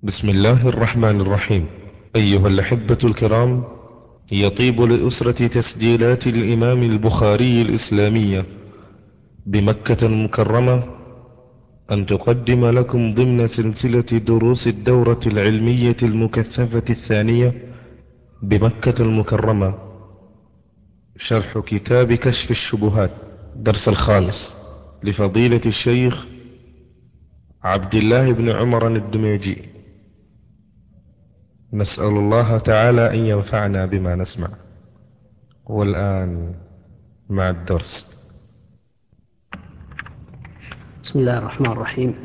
بسم الله الرحمن الرحيم. أيها الأحبة الكرام، يطيب لأسرة تسجيلات الإمام البخاري الإسلامية بمكة المكرمة أن تقدم لكم ضمن سلسلة دروس الدورة العلمية المكثفة الثانية بمكة المكرمة شرح كتاب كشف الشبهات، درس الخامس لفضيلة الشيخ عبد الله بن عمر الدميجي. نسأل الله تعالى أن ينفعنا بما نسمع. والآن مع الدرس. بسم الله الرحمن الرحيم.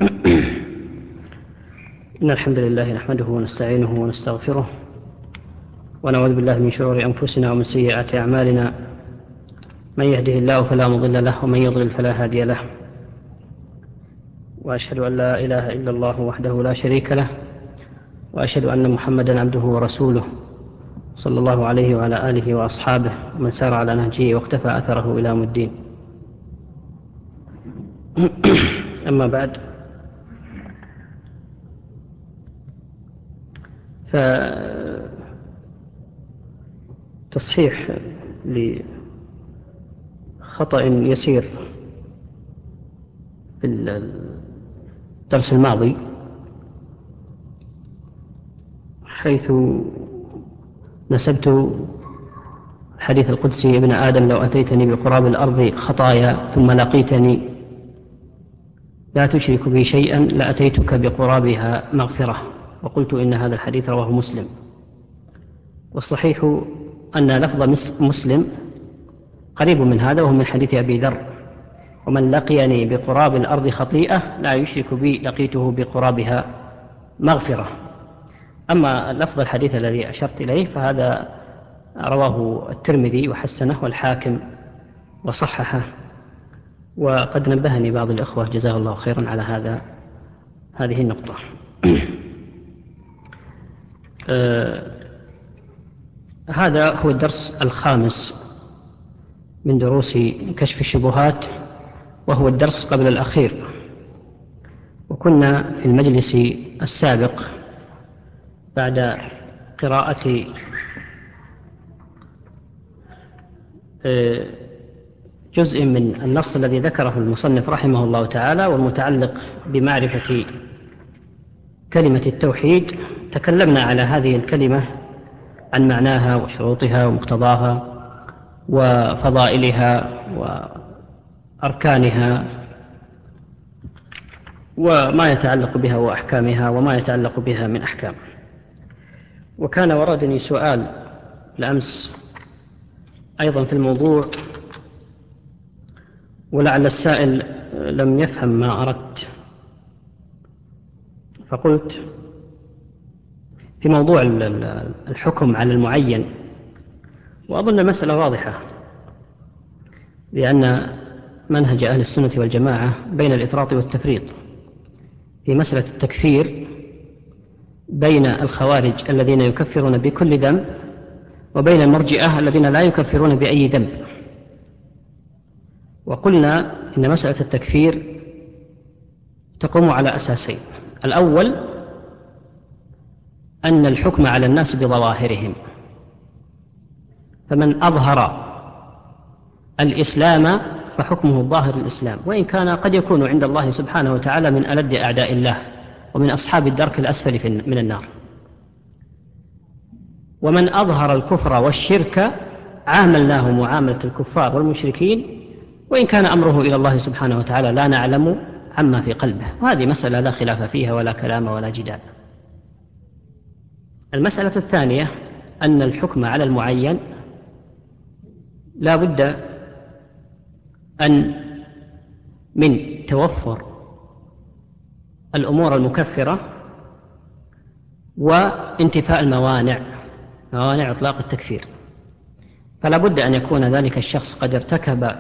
إن الحمد لله نحمده ونستعينه ونستغفره ونعوذ بالله من شرور أنفسنا ومن سيئات أعمالنا، من يهده الله فلا مضل له ومن يضلل فلا هادي له، وأشهد أن لا إله إلا الله وحده لا شريك له، وأشهد أن محمدا عبده ورسوله صلى الله عليه وعلى آله وأصحابه ومن سار على نهجه واقتفى أثره إلى يوم الدين. أما بعد، فتصحيح لخطأ يسير في الدرس الماضي، حيث نسبت الحديث القدسي: ابن آدم لو أتيتني بقراب الأرض خطايا ثم لقيتني لا تشرك بي شيئا لأتيتك بقرابها مغفرة، وقلت إن هذا الحديث رواه مسلم. والصحيح أن لفظ مسلم قريب من هذا، وهو من حديث أبي ذر: ومن لقيني بقراب الأرض خطيئة لا يشرك بي لقيته بقرابها مغفرة. أما لفظ الحديث الذي أشرت إليه فهذا رواه الترمذي وحسنه والحاكم وصححه، وقد نبهني بعض الإخوة جزاه الله خيرا على هذه النقطة. هذا هو الدرس الخامس من دروس كشف الشبهات، وهو الدرس قبل الأخير. وكنا في المجلس السابق بعد قراءة جزء من النص الذي ذكره المصنف رحمه الله تعالى والمتعلق بمعرفة كلمة التوحيد. تكلمنا على هذه الكلمة، عن معناها وشروطها ومقتضاها وفضائلها وأركانها وما يتعلق بها وأحكامها وما يتعلق بها من أحكام. وكان وردني سؤال الأمس أيضا في الموضوع، ولعل السائل لم يفهم ما أردت، فقلت في موضوع الحكم على المعين، وأظن المسألة واضحة، لأن منهج أهل السنة والجماعة بين الإفراط والتفريط في مسألة التكفير، بين الخوارج الذين يكفرون بكل ذنب وبين المرجئة الذين لا يكفرون بأي ذنب. وقلنا إن مسألة التكفير تقوم على أساسين: الأول أن الحكم على الناس بظواهرهم، فمن أظهر الإسلام فحكمه الظاهر الإسلام، وإن كان قد يكون عند الله سبحانه وتعالى من ألد أعداء الله ومن أصحاب الدرك الأسفل من النار. ومن أظهر الكفر والشرك عاملناه معاملة الكفار والمشركين، وإن كان أمره إلى الله سبحانه وتعالى لا نعلم عما في قلبه. وهذه مسألة لا خلاف فيها ولا كلام ولا جدال. المسألة الثانية أن الحكم على المعين لا بد أن من توفر الأمور المكفرة وانتفاء موانع إطلاق التكفير. فلا بد أن يكون ذلك الشخص قد ارتكب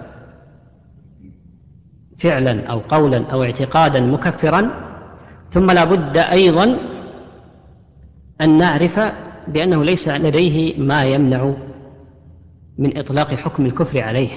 فعلا أو قولا أو اعتقادا مكفرا، ثم لا بد أيضا أن نعرف بأنه ليس لديه ما يمنع من إطلاق حكم الكفر عليه.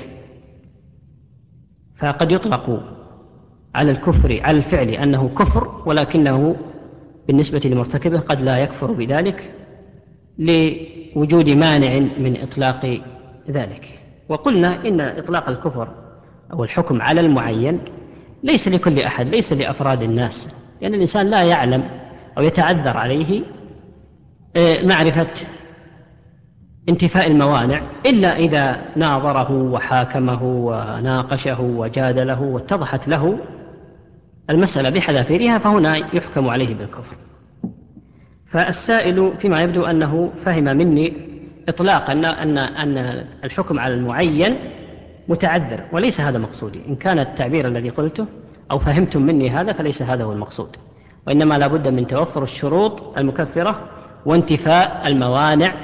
فقد يطلق على الكفر على الفعل أنه كفر، ولكنه بالنسبة لمرتكبه قد لا يكفر بذلك لوجود مانع من إطلاق ذلك. وقلنا إن إطلاق الكفر أو الحكم على المعين ليس لكل أحد، ليس لأفراد الناس، لأن الإنسان لا يعلم أو يتعذر عليه معرفة انتفاء الموانع إلا إذا ناظره وحاكمه وناقشه وجادله واتضحت له المسألة بحذافيرها، فهنا يحكم عليه بالكفر. فالسائل فيما يبدو أنه فهم مني إطلاقا أن الحكم على المعين متعذر، وليس هذا مقصودي. إن كان التعبير الذي قلته أو فهمتم مني هذا فليس هذا هو المقصود، وإنما لا بد من توفر الشروط المكفرة وانتفاء الموانع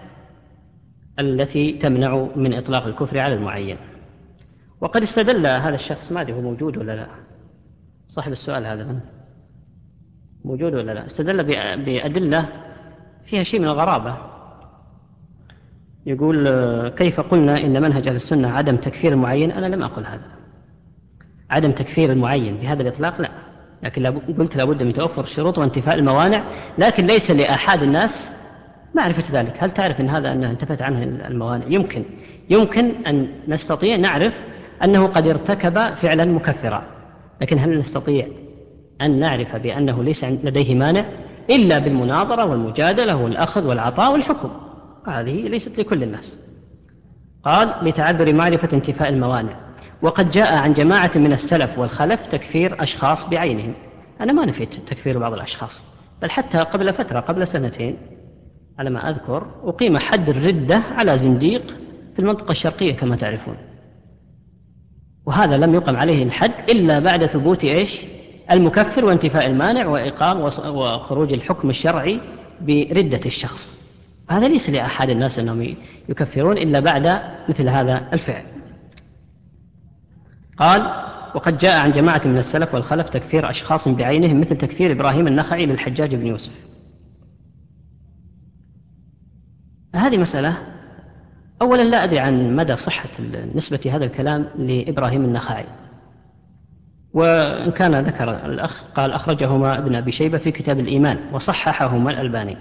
التي تمنع من إطلاق الكفر على المعين. وقد استدل هذا الشخص، ما أدري هو موجود ولا لا، صاحب السؤال هذا من موجود ولا لا، استدل بأدلة فيها شيء من الغرابة. يقول كيف قلنا إن منهج أهل السنة عدم تكفير المعين؟ أنا لم أقل هذا، عدم تكفير المعين بهذا الإطلاق لا، لكن قلت لابد من توفر الشروط وانتفاء الموانع، لكن ليس لأحد الناس معرفة ذلك. هل تعرف إن هذا أنه انتفت عنه الموانع؟ يمكن أن نستطيع نعرف أنه قد ارتكب فعلا مكفرا، لكن هل نستطيع أن نعرف بأنه ليس لديه مانع إلا بالمناظرة والمجادلة والأخذ والعطاء والحكم؟ هذه ليست لكل الناس. قال لتعذر معرفة انتفاء الموانع. وقد جاء عن جماعة من السلف والخلف تكفير أشخاص بعينهم. أنا ما نفيت تكفير بعض الأشخاص، بل حتى قبل فترة، قبل سنتين على ما أذكر، أقيم حد الردة على زنديق في المنطقة الشرقية كما تعرفون، وهذا لم يقم عليه الحد إلا بعد ثبوت المكفر وانتفاء المانع وإقام وخروج الحكم الشرعي بردة الشخص. هذا ليس لأحد الناس أنهم يكفرون إلا بعد مثل هذا الفعل. قال وقد جاء عن جماعة من السلف والخلف تكفير أشخاص بعينهم مثل تكفير إبراهيم النخعي للحجاج بن يوسف. هذه مسألة، أولا لا أدري عن مدى صحة نسبة هذا الكلام لإبراهيم النخعي، وإن كان ذكر الأخ قال أخرجهما ابن أبي شيبة في كتاب الإيمان وصححهما الألباني.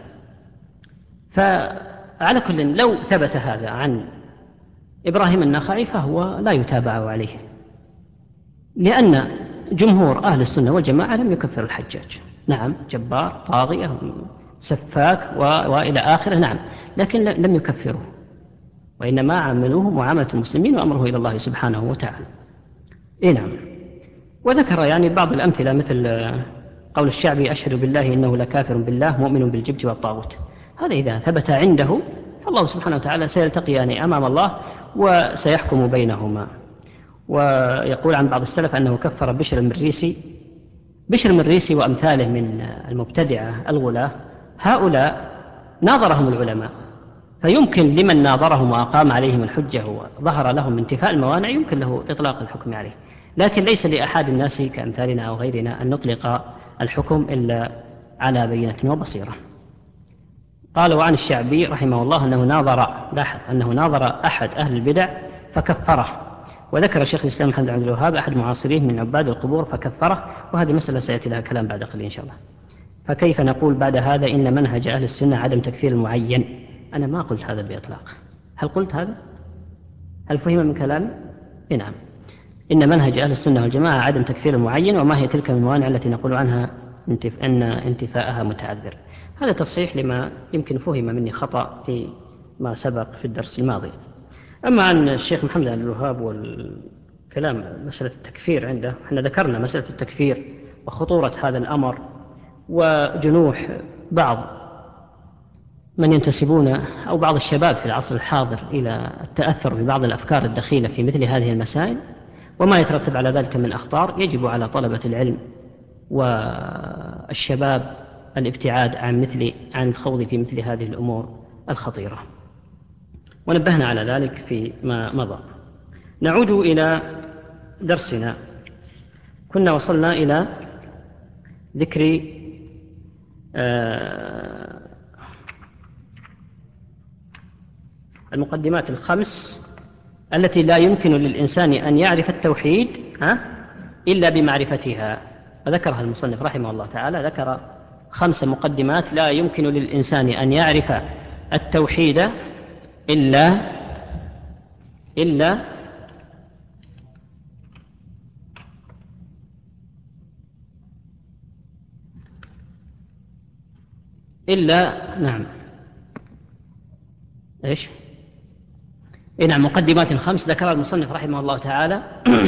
فعلى كل لو ثبت هذا عن إبراهيم النخعي فهو لا يتابع عليه، لأن جمهور أهل السنة والجماعة لم يكفر الحجاج. نعم جبار، طاغية، سفاك وإلى آخره، نعم، لكن لم يكفروه، وإنما عاملوه معاملة المسلمين وأمره إلى الله سبحانه وتعالى. نعم. وذكر يعني بعض الأمثلة مثل قول الشعبي أشهد بالله إنه لكافر بالله مؤمن بالجبت والطاغوت. هذا إذا ثبت عنده فالله سبحانه وتعالى سيلتقيان أمام الله وسيحكم بينهما. ويقول عن بعض السلف أنه كفر بشر المريسي وأمثاله من المبتدعة الغلاة. هؤلاء ناظرهم العلماء، فيمكن لمن ناظرهم وأقام عليهم الحجة وظهر لهم انتفاء الموانع يمكن له إطلاق الحكم عليه، لكن ليس لأحد الناس كأمثالنا أو غيرنا أن نطلق الحكم إلا على بينة وبصيرة. قال وعن الشعبي رحمه الله أنه ناظر أحد أهل البدع فكفره. وذكر شيخ الإسلام محمد بن عبد الوهاب أحد معاصريه من عباد القبور فكفره، وهذه مسألة سيأتي لها كلام بعد قليل إن شاء الله. فكيف نقول بعد هذا إن منهج أهل السنة عدم تكفير المعين؟ أنا ما قلت هذا بإطلاق. هل قلت هذا؟ هل فهم من كلامي؟ نعم. إن منهج أهل السنة والجماعة عدم تكفير المعين، وما هي تلك الموانع التي نقول عنها أن انتفاءها متعذر. هذا تصحيح لما يمكن فهم مني خطأ في ما سبق في الدرس الماضي. أما عن الشيخ محمد بن الوهاب والكلام مسألة التكفير عنده، احنا ذكرنا مسألة التكفير وخطورة هذا الأمر وجنوح بعض من ينتسبون أو بعض الشباب في العصر الحاضر إلى التأثر ببعض الأفكار الدخيلة في مثل هذه المسائل وما يترتب على ذلك من أخطار. يجب على طلبة العلم والشباب الابتعاد عن الخوض في مثل هذه الأمور الخطيرة، ونبهنا على ذلك فيما مضى. نعود إلى درسنا. كنا وصلنا إلى ذكر المقدمات الخمس التي لا يمكن للإنسان أن يعرف التوحيد إلا بمعرفتها، وذكرها المصنف رحمه الله تعالى. ذكر 5 مقدمات لا يمكن للإنسان أن يعرف التوحيد إلا إلا إلا نعم إيش؟ نعم، مقدمات 5 ذكرها المصنف رحمه الله تعالى.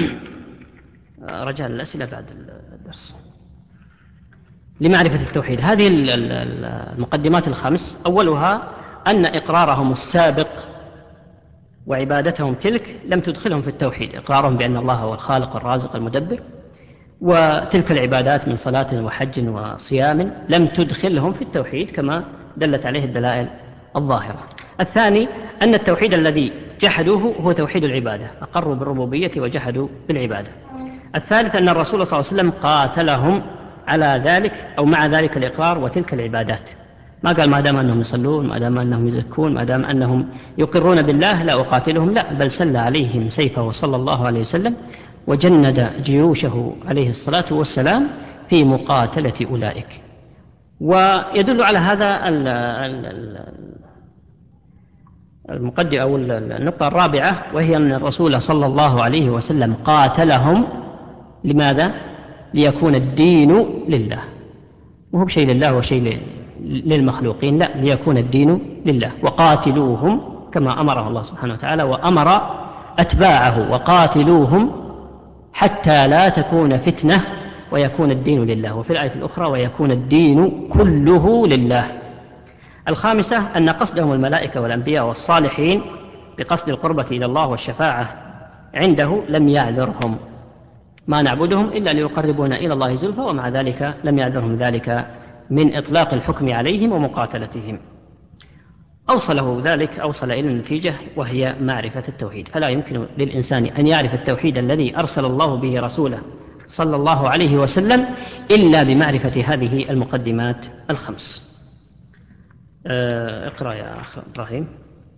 رجاء الأسئلة بعد الدرس لمعرفة التوحيد. هذه المقدمات 5 أولها أن إقرارهم السابق وعبادتهم تلك لم تدخلهم في التوحيد، إقرارهم بأن الله هو الخالق الرازق المدبر، وتلك العبادات من صلاة وحج وصيام لم تدخلهم في التوحيد كما دلت عليه الدلائل الظاهرة. الثاني أن التوحيد الذي جحدوه هو توحيد العبادة، أقروا بالربوبية وجحدوا بالعبادة. الثالث أن الرسول صلى الله عليه وسلم قاتلهم على ذلك أو مع ذلك الإقرار وتلك العبادات، ما قال ما دام أنهم يصلون، ما دام أنهم يزكون، ما دام أنهم يقرون بالله لا أقاتلهم، لا، بل سل عليهم سيفه صلى الله عليه وسلم وجند جيوشه عليه الصلاة والسلام في مقاتلة أولئك. ويدل على هذا المقدمة أو النقطة الرابعة، وهي أن الرسول صلى الله عليه وسلم قاتلهم لماذا؟ ليكون الدين لله، وهو شيء لله وشيء للمخلوقين، لا، ليكون الدين لله. وقاتلوهم كما أمره الله سبحانه وتعالى، وأمر أتباعه وقاتلوهم حتى لا تكون فتنة ويكون الدين لله، وفي الآية الأخرى ويكون الدين كله لله. الخامسة أن قصدهم الملائكة والأنبياء والصالحين بقصد القربة إلى الله والشفاعة عنده لم يعذرهم، ما نعبدهم إلا ليقربونا إلى الله زلفى، ومع ذلك لم يعذرهم ذلك من إطلاق الحكم عليهم ومقاتلتهم. أوصل إلى النتيجة وهي معرفة التوحيد. فلا يمكن للإنسان أن يعرف التوحيد الذي أرسل الله به رسوله صلى الله عليه وسلم إلا بمعرفة هذه المقدمات 5. اقرأ يا أخ إبراهيم.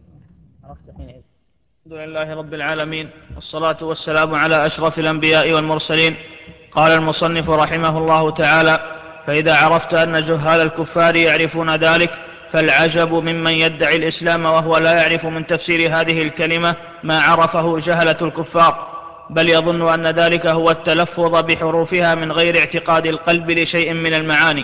الحمد لله رب العالمين، والصلاة والسلام على أشرف الأنبياء والمرسلين. قال المصنف رحمه الله تعالى: فإذا عرفت أن جهال الكفار يعرفون ذلك فالعجب ممن يدعي الإسلام وهو لا يعرف من تفسير هذه الكلمة ما عرفه جهلة الكفار، بل يظن أن ذلك هو التلفظ بحروفها من غير اعتقاد القلب لشيء من المعاني.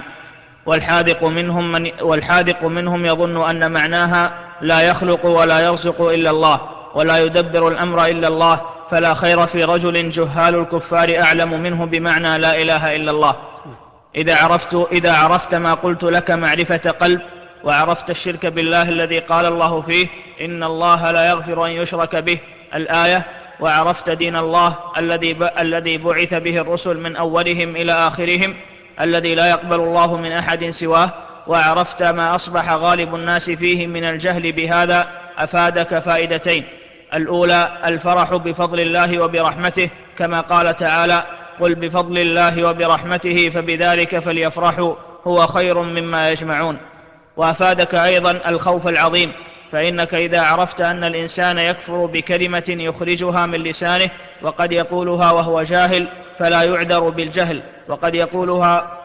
والحاذق منهم يظن أن معناها لا يخلق ولا يرزق إلا الله ولا يدبر الأمر إلا الله، فلا خير في رجل جهال الكفار أعلم منه بمعنى لا إله إلا الله. إذا عرفت ما قلت لك معرفة قلب، وعرفت الشرك بالله الذي قال الله فيه إن الله لا يغفر أن يشرك به الآية، وعرفت دين الله الذي بعث به الرسل من أولهم إلى آخرهم الذي لا يقبل الله من أحد سواه، وعرفت ما أصبح غالب الناس فيه من الجهل بهذا، أفادك فائدتين: الأولى الفرح بفضل الله وبرحمته، كما قال تعالى: قل بفضل الله وبرحمته فبذلك فليفرحوا هو خير مما يجمعون. وأفادك أيضا الخوف العظيم، فإنك إذا عرفت أن الإنسان يكفر بكلمة يخرجها من لسانه وقد يقولها وهو جاهل فلا يعذر بالجهل، وقد يقولها.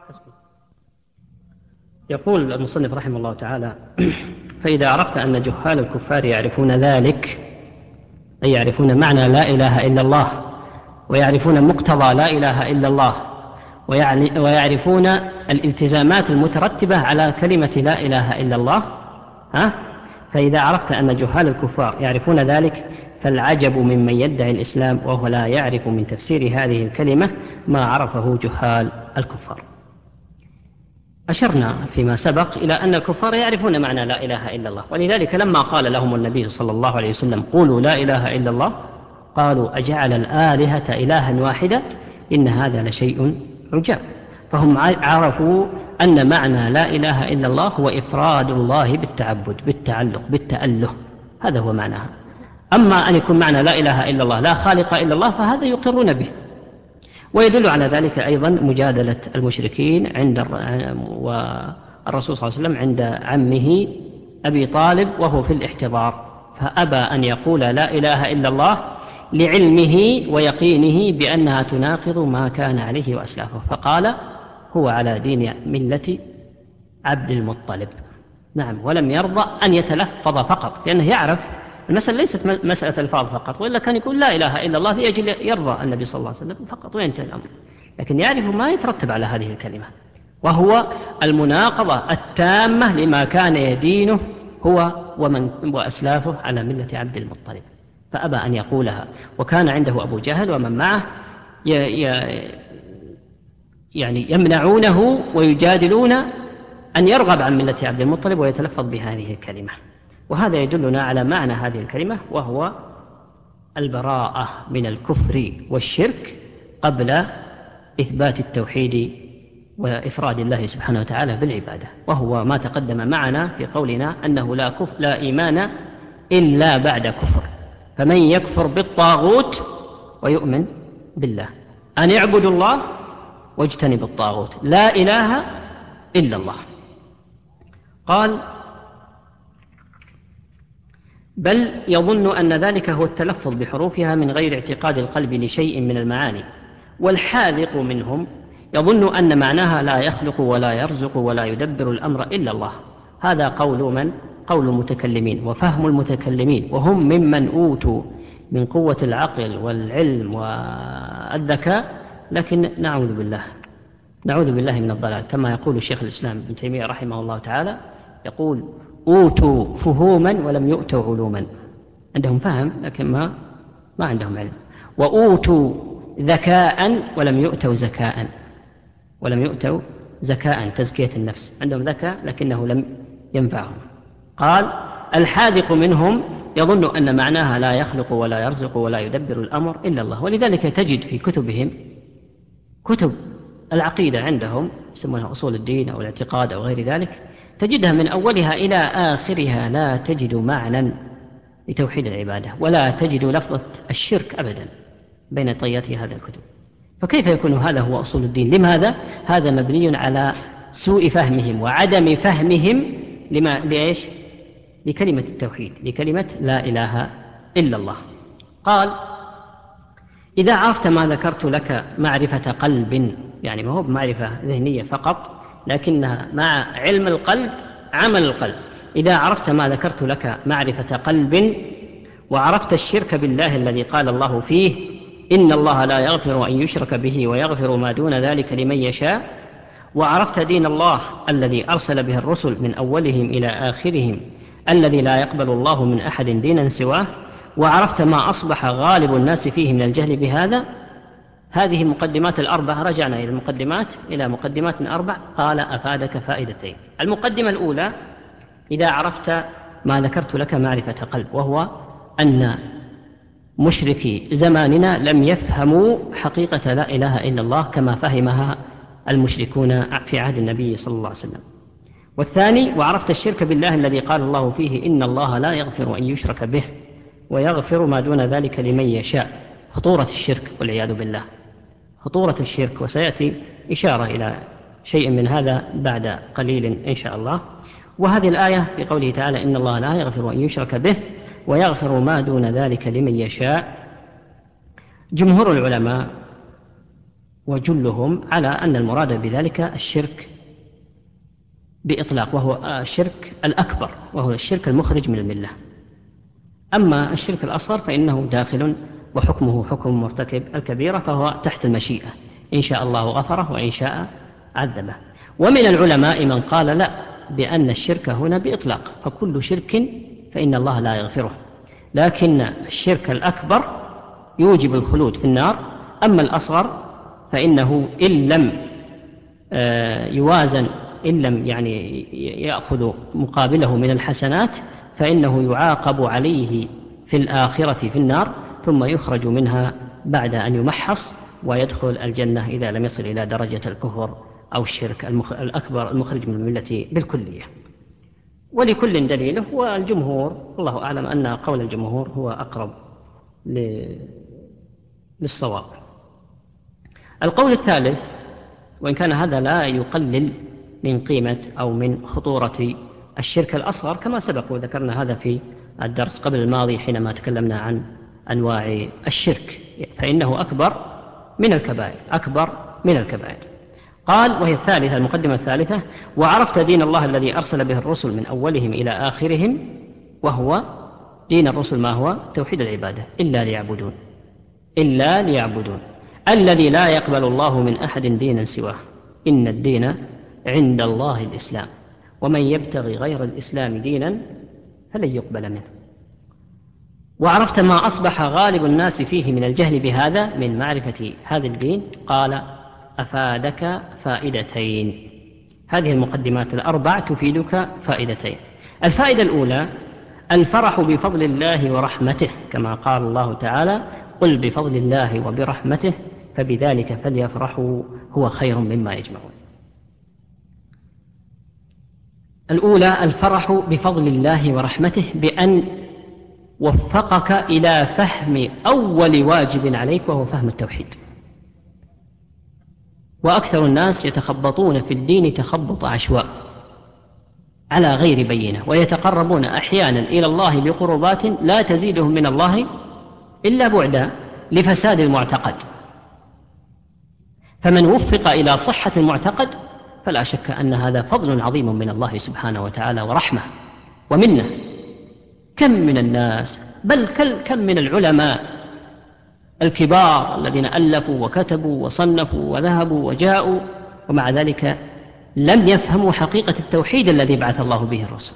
يقول المصنف رحمه الله تعالى: فإذا عرفت أن جهال الكفار يعرفون ذلك، أي يعرفون معنى لا إله إلا الله، ويعرفون مقتضى لا إله إلا الله، ويعرفون الالتزامات المترتبة على كلمة لا إله إلا الله، فإذا عرفت أن جهال الكفار يعرفون ذلك فالعجب ممن يدعي الإسلام وهو لا يعرف من تفسير هذه الكلمة ما عرفه جهال الكفار. أشرنا فيما سبق إلى أن الكفار يعرفون معنى لا إله إلا الله، ولذلك لما قال لهم النبي صلى الله عليه وسلم قولوا لا إله إلا الله، قالوا أجعل الآلهة إلها واحدا إن هذا لشيء عجاب. فهم عرفوا أن معنى لا إله إلا الله هو إفراد الله بالتعبد بالتعلق بالتأله، هذا هو معناها. أما أن يكون معنى لا إله إلا الله لا خالق إلا الله فهذا يقرون به. ويدل على ذلك أيضا مجادلة المشركين والرسول صلى الله عليه وسلم عند عمه أبي طالب وهو في الاحتضار، فأبى أن يقول لا إله إلا الله لعلمه ويقينه بأنها تناقض ما كان عليه وأسلافه، فقال هو على دين ملة عبد المطلب. نعم، ولم يرضى أن يتلفظ فقط، لأنه يعرف المسألة ليست مسألة الفاظ فقط، وإلا كان يقول لا إله إلا الله لأجل يرضى النبي صلى الله عليه وسلم فقط وينتهي الأمر، لكن يعرف ما يترتب على هذه الكلمة، وهو المناقضة التامة لما كان يدينه هو وأسلافه على ملة عبد المطلب، فأبى أن يقولها. وكان عنده أبو جهل ومن معه يعني يمنعونه ويجادلون أن يرغب عن ملة عبد المطلب ويتلفظ بهذه الكلمة. وهذا يدلنا على معنى هذه الكلمة، وهو البراءة من الكفر والشرك قبل إثبات التوحيد وإفراد الله سبحانه وتعالى بالعبادة، وهو ما تقدم معنا في قولنا أنه لا إيمان إلا بعد كفر. فمن يكفر بالطاغوت ويؤمن بالله، أن يعبدوا الله واجتنب الطاغوت، لا إله إلا الله. قال: بل يظن أن ذلك هو التلفظ بحروفها من غير اعتقاد القلب لشيء من المعاني، والحاذق منهم يظن أن معناها لا يخلق ولا يرزق ولا يدبر الأمر إلا الله. هذا قول من؟ قول المتكلمين وفهم المتكلمين، وهم ممن أوتوا من قوة العقل والعلم والذكاء، لكن نعوذ بالله من الضلال، كما يقول شيخ الإسلام ابن تيمية رحمه الله تعالى، يقول: أوتوا فهوما ولم يؤتوا علوما. عندهم فهم لكن ما عندهم علم. وأوتوا ذكاء ولم يؤتوا زكاء تزكية النفس، عندهم ذكاء لكنه لم ينفعهم. قال: الحاذق منهم يظن أن معناها لا يخلق ولا يرزق ولا يدبر الأمر إلا الله. ولذلك تجد في كتبهم، كتب العقيدة عندهم يسمونها أصول الدين أو الاعتقاد أو غير ذلك، تجدها من أولها إلى آخرها لا تجد معنى لتوحيد العبادة، ولا تجد لفظة الشرك أبدا بين طيات هذا الكتب. فكيف يكون هذا هو أصول الدين؟ لماذا؟ هذا مبني على سوء فهمهم وعدم فهمهم لإيش؟ لكلمة التوحيد، لكلمة لا إله إلا الله. قال: إذا عرفت ما ذكرت لك معرفة قلب، يعني ما هو بمعرفة ذهنية فقط، لكنها مع علم القلب عمل القلب. إذا عرفت ما ذكرت لك معرفة قلب، وعرفت الشرك بالله الذي قال الله فيه: إن الله لا يغفر أن يشرك به ويغفر ما دون ذلك لمن يشاء، وعرفت دين الله الذي أرسل به الرسل من أولهم إلى آخرهم الذي لا يقبل الله من أحد دينا سواه، وعرفت ما أصبح غالب الناس فيه من الجهل بهذا. هذه المقدمات الأربع، رجعنا إلى مقدمات أربع. قال: أفادك فائدتين. المقدمة الأولى: إذا عرفت ما ذكرت لك معرفة قلب، وهو أن مشركي زماننا لم يفهموا حقيقة لا إله إلا الله كما فهمها المشركون في عهد النبي صلى الله عليه وسلم. والثاني: وعرفت الشرك بالله الذي قال الله فيه: إن الله لا يغفر أن يشرك به ويغفر ما دون ذلك لمن يشاء. خطورة الشرك والعياذ بالله، خطورة الشرك، وسيأتي إشارة إلى شيء من هذا بعد قليل إن شاء الله. وهذه الآية في قوله تعالى: إن الله لا يغفر أن يشرك به ويغفر ما دون ذلك لمن يشاء، جمهور العلماء وجلهم على أن المراد بذلك الشرك بإطلاق، وهو الشرك الأكبر، وهو الشرك المخرج من الملة. أما الشرك الأصغر فإنه داخل وحكمه حكم مرتكب الكبيرة، فهو تحت المشيئة، إن شاء الله غفره وإن شاء عذبه. ومن العلماء من قال لا، بأن الشرك هنا بإطلاق، فكل شرك فإن الله لا يغفره، لكن الشرك الأكبر يوجب الخلود في النار. أما الأصغر فإنه إن لم يوازن، إن لم يعني يأخذ مقابله من الحسنات، فإنه يعاقب عليه في الآخرة في النار، ثم يخرج منها بعد أن يمحص ويدخل الجنة إذا لم يصل إلى درجة الكفر أو الشرك الأكبر المخرج من الملة بالكلية. ولكل دليله، والجمهور الله أعلم أن قول الجمهور هو أقرب للصواب. القول الثالث، وإن كان هذا لا يقلل من قيمة أو من خطورة الشرك الأصغر كما سبق وذكرنا هذا في الدرس قبل الماضي حينما تكلمنا عن أنواع الشرك، فإنه أكبر من الكبائر. قال، وهي الثالثة، المقدمة الثالثة: وعرفت دين الله الذي أرسل به الرسل من أولهم إلى آخرهم، وهو دين الرسل ما هو؟ توحيد العبادة، إلا ليعبدون الذي لا يقبل الله من أحد دينا سواه، إن الدين عند الله الإسلام، ومن يبتغي غير الإسلام دينا فلن يقبل منه. وعرفت ما أصبح غالب الناس فيه من الجهل بهذا من معرفة هذا الدين. قال: أفادك فائدتين. هذه المقدمات الأربع تفيدك فائدتين. الفائدة الأولى: الفرح بفضل الله ورحمته، كما قال الله تعالى: قل بفضل الله وبرحمته فبذلك فليفرحوا هو خير مما يجمعون. الأولى: الفرح بفضل الله ورحمته بأن وفقك إلى فهم أول واجب عليك، وهو فهم التوحيد. وأكثر الناس يتخبطون في الدين تخبط عشواء على غير بينة، ويتقربون أحيانا إلى الله بقربات لا تزيدهم من الله إلا بعدا لفساد المعتقد. فمن وفق إلى صحة المعتقد فلا شك أن هذا فضل عظيم من الله سبحانه وتعالى ورحمة ومنه. كم من الناس، بل كم من العلماء الكبار الذين ألفوا وكتبوا وصنفوا وذهبوا وجاءوا، ومع ذلك لم يفهموا حقيقة التوحيد الذي بعث الله به الرسل.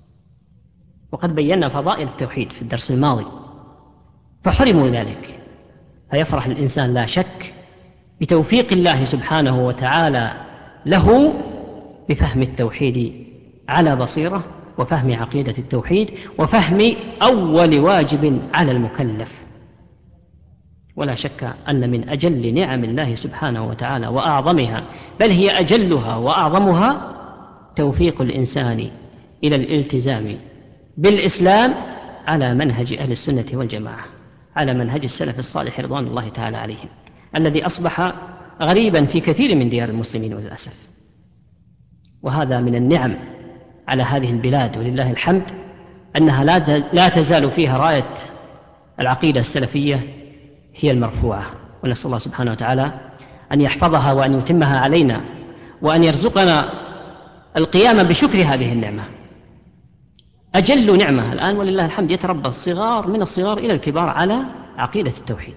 وقد بينا فضائل التوحيد في الدرس الماضي، فحرموا ذلك. فيفرح الإنسان لا شك بتوفيق الله سبحانه وتعالى له بفهم التوحيد على بصيرة، وفهم عقيدة التوحيد، وفهم أول واجب على المكلف. ولا شك أن من أجل نعم الله سبحانه وتعالى وأعظمها، بل هي أجلها وأعظمها، توفيق الإنسان إلى الالتزام بالإسلام على منهج أهل السنة والجماعة، على منهج السلف الصالح رضوان الله تعالى عليهم، الذي أصبح غريبا في كثير من ديار المسلمين للأسف. وهذا من النعم على هذه البلاد، ولله الحمد أنها لا تزال فيها راية العقيدة السلفية هي المرفوعة. ونسأل الله سبحانه وتعالى أن يحفظها وأن يتمها علينا، وأن يرزقنا القيام بشكر هذه النعمة. أجل نعمة الآن ولله الحمد يتربى الصغار من الصغار إلى الكبار على عقيدة التوحيد.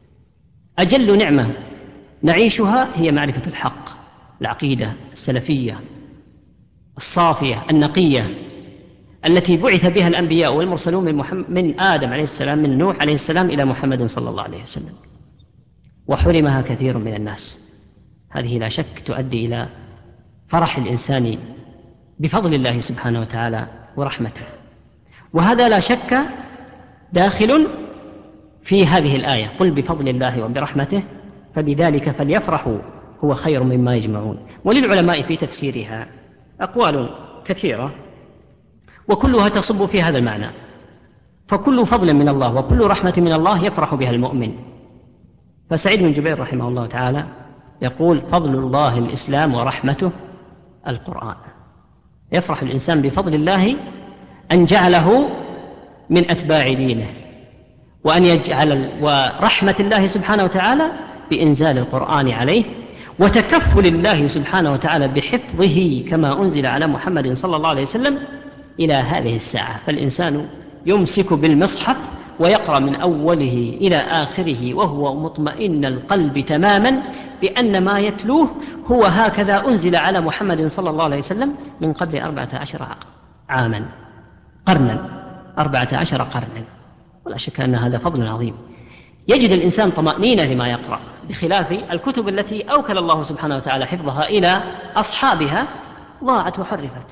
أجل نعمة نعيشها هي معرفة الحق، العقيدة السلفية الصافية النقية التي بعث بها الأنبياء والمرسلون من آدم عليه السلام، من نوح عليه السلام إلى محمد صلى الله عليه وسلم. وحرمها كثير من الناس. هذه لا شك تؤدي إلى فرح الإنسان بفضل الله سبحانه وتعالى ورحمته. وهذا لا شك داخل في هذه الآية: قل بفضل الله وبرحمته فبذلك فليفرحوا هو خير مما يجمعون. وللعلماء في تفسيرها أقوال كثيرة، وكلها تصب في هذا المعنى. فكل فضل من الله وكل رحمة من الله يفرح بها المؤمن. فسعيد بن جبير رحمه الله تعالى يقول: فضل الله الإسلام ورحمته القرآن. يفرح الإنسان بفضل الله أن جعله من أتباع دينه، وأن يجعل ورحمة الله سبحانه وتعالى بإنزال القرآن عليه، وتكفل الله سبحانه وتعالى بحفظه كما أنزل على محمد صلى الله عليه وسلم إلى هذه الساعة. فالإنسان يمسك بالمصحف ويقرأ من أوله إلى آخره وهو مطمئن القلب تماما بأن ما يتلوه هو هكذا أنزل على محمد صلى الله عليه وسلم من قبل 14 عاما، قرنا، 14 قرنا. ولا شك أن هذا فضل عظيم. يجد الإنسان طمأنينة لما يقرأ، بخلاف الكتب التي أوكل الله سبحانه وتعالى حفظها إلى أصحابها ضاعت وحرفت.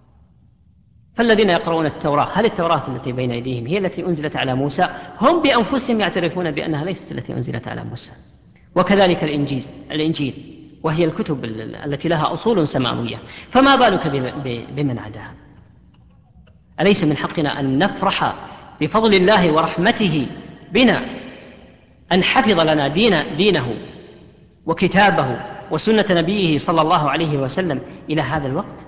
فالذين يقرؤون التوراة، هل التوراة التي بين أيديهم هي التي أنزلت على موسى؟ هم بأنفسهم يعترفون بأنها ليست التي أنزلت على موسى. وكذلك الإنجيل وهي الكتب التي لها أصول سماوية، فما بالك بمن عداها؟ أليس من حقنا أن نفرح بفضل الله ورحمته بنا أن حفظ لنا دينه وكتابه وسنة نبيه صلى الله عليه وسلم إلى هذا الوقت؟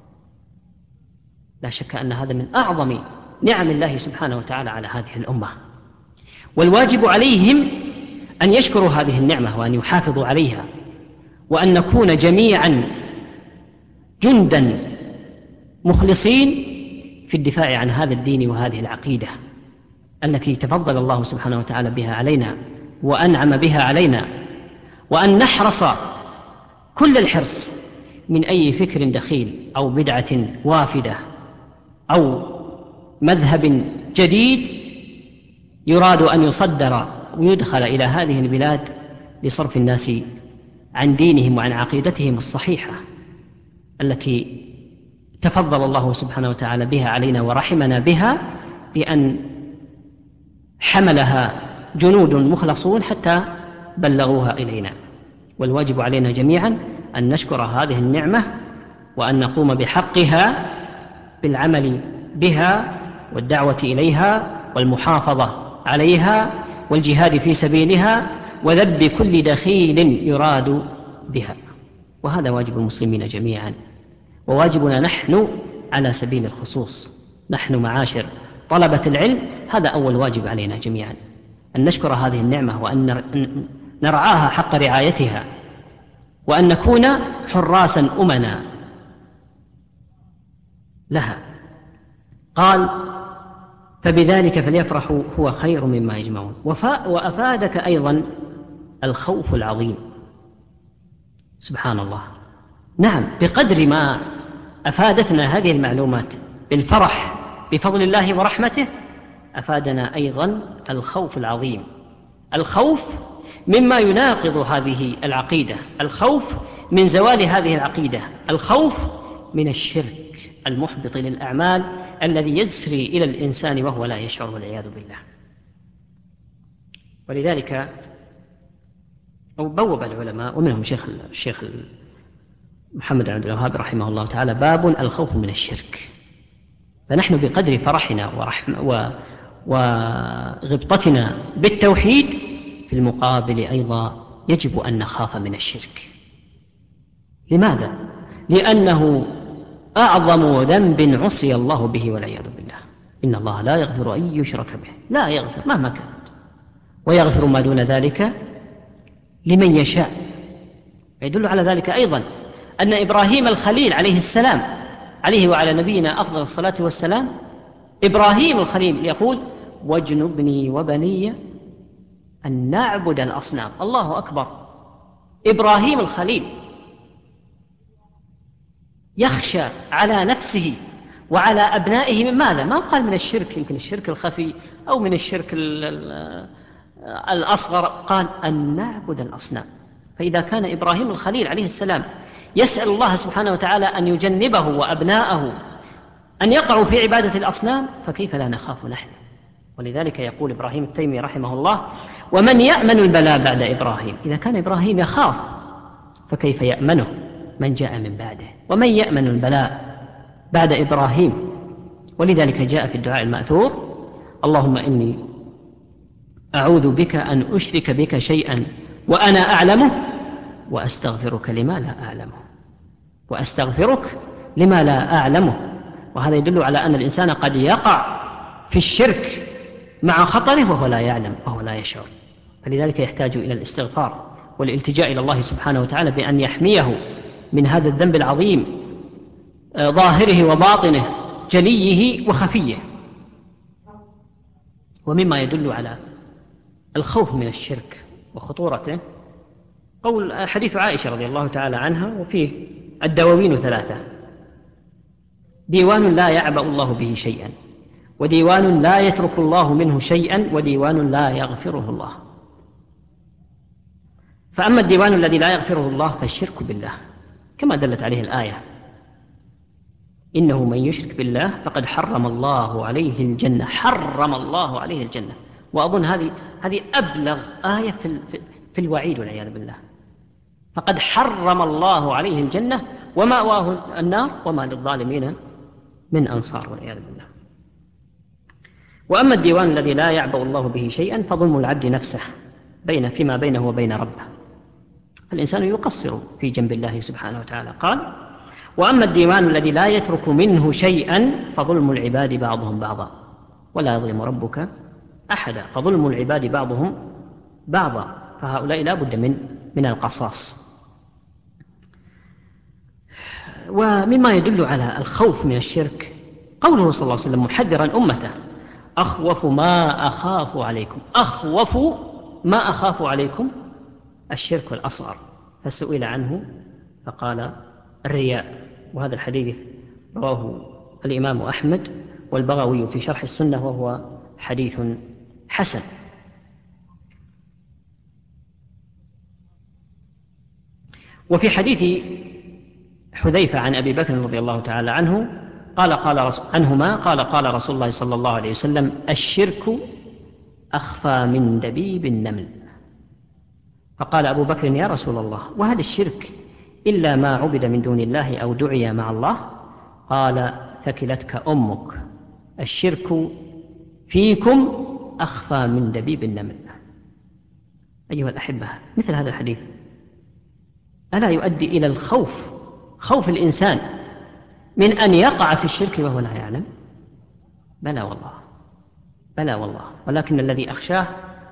لا شك أن هذا من أعظم نعم الله سبحانه وتعالى على هذه الأمة. والواجب عليهم أن يشكروا هذه النعمة وأن يحافظوا عليها وأن نكون جميعا جندا مخلصين في الدفاع عن هذا الدين وهذه العقيدة التي تفضل الله سبحانه وتعالى بها علينا وأنعم بها علينا، وأن نحرص كل الحرص من أي فكر دخيل أو بدعة وافدة أو مذهب جديد يراد أن يصدر ويدخل إلى هذه البلاد لصرف الناس عن دينهم وعن عقيدتهم الصحيحة التي تفضل الله سبحانه وتعالى بها علينا ورحمنا بها بأن حملها جنود مخلصون حتى بلغوها إلينا. والواجب علينا جميعا أن نشكر هذه النعمة وأن نقوم بحقها بالعمل بها والدعوة إليها والمحافظة عليها والجهاد في سبيلها وذب كل دخيل يراد بها. وهذا واجب المسلمين جميعا، وواجبنا نحن على سبيل الخصوص، نحن معاشر طلبة العلم هذا أول واجب علينا جميعا، أن نشكر هذه النعمة وأن نرعاها حق رعايتها، وأن نكون حراسا أمنا لها. قال: فبذلك فليفرحوا هو خير مما يجمعون. وأفادك أيضا الخوف العظيم. سبحان الله، نعم، بقدر ما أفادتنا هذه المعلومات بالفرح بفضل الله ورحمته أفادنا أيضا الخوف العظيم، الخوف مما يناقض هذه العقيدة، الخوف من زوال هذه العقيدة، الخوف من الشرك المحبط للأعمال الذي يسري إلى الإنسان وهو لا يشعر والعياذ بالله. ولذلك بوب العلماء ومنهم الشيخ محمد عبد الوهاب رحمه الله تعالى باب الخوف من الشرك. فنحن بقدر فرحنا وغبطتنا بالتوحيد في المقابل أيضا يجب أن نخاف من الشرك. لماذا؟ لأنه أعظم ذنب عصي الله به والعياذ بالله. إن الله لا يغفر أن يشرك به، لا يغفر مهما كانت، ويغفر ما دون ذلك لمن يشاء. يدل على ذلك أيضا أن إبراهيم الخليل عليه السلام، عليه وعلى نبينا أفضل الصلاة والسلام، إبراهيم الخليل يقول: واجنبني وبني أن نعبد الأصنام. الله أكبر، إبراهيم الخليل يخشى على نفسه وعلى أبنائه من ماذا؟ ما قال من الشرك، يمكن الشرك الخفي أو من الشرك الأصغر، قال أن نعبد الأصنام. فإذا كان إبراهيم الخليل عليه السلام يسأل الله سبحانه وتعالى أن يجنبه وأبناءه أن يقعوا في عبادة الأصنام، فكيف لا نخاف نحن؟ ولذلك يقول إبراهيم التيمي رحمه الله: ومن يأمن البلاء بعد إبراهيم؟ إذا كان إبراهيم يخاف فكيف يأمنه من جاء من بعده؟ ومن يأمن البلاء بعد إبراهيم؟ ولذلك جاء في الدعاء المأثور: اللهم إني أعوذ بك أن أشرك بك شيئا وأنا أعلمه وأستغفرك لما لا أعلمه، وأستغفرك لما لا أعلمه. وهذا يدل على أن الإنسان قد يقع في الشرك مع خطره وهو لا يعلم وهو لا يشعر. فلذلك يحتاج إلى الاستغفار والالتجاء إلى الله سبحانه وتعالى بأن يحميه من هذا الذنب العظيم، ظاهره وباطنه، جليه وخفيه. ومما يدل على الخوف من الشرك وخطورته قول حديث عائشة رضي الله تعالى عنها، وفيه الدواوين 3: ديوان لا يعبأ الله به شيئا، وديوان لا يترك الله منه شيئا، وديوان لا يغفره الله. فأما الديوان الذي لا يغفره الله فالشرك بالله، كما دلت عليه الآية: إنه من يشرك بالله فقد حرم الله عليه الجنة، حرم الله عليه الجنة. وأظن هذه أبلغ آية في الوعيد والعياذ بالله. فقد حرم الله عليه الجنة ومأواه النار وما للظالمين من أنصار والعياذ بالله. وأما الديوان الذي لا يعبأ الله به شيئا فظلم العبد نفسه فيما بينه وبين ربه، فالإنسان يقصر في جنب الله سبحانه وتعالى. قال: وأما الديوان الذي لا يترك منه شيئا فظلم العباد بعضهم بعضا ولا يظلم ربك أحدا. فظلم العباد بعضهم بعضا، فهؤلاء لا بد من القصاص. ومما يدل على الخوف من الشرك قوله صلى الله عليه وسلم محذرا أمته: أخوف ما أخاف عليكم الشرك الأصغر. فسئل عنه فقال: الرياء. وهذا الحديث رواه الإمام أحمد والبغوي في شرح السنة، وهو حديث حسن. وفي حديث حذيفة عن أبي بكر رضي الله تعالى عنه قال رسول الله صلى الله عليه وسلم: الشرك أخفى من دبيب النمل. فقال أبو بكر: يا رسول الله، وهل الشرك إلا ما عبد من دون الله أو دعي مع الله؟ قال: ثكلتك أمك، الشرك فيكم أخفى من دبيب النمل. أيها الأحبة، مثل هذا الحديث ألا يؤدي إلى الخوف، خوف الإنسان من أن يقع في الشرك وهو لا يعلم؟ بلى والله، ولكن الذي أخشاه،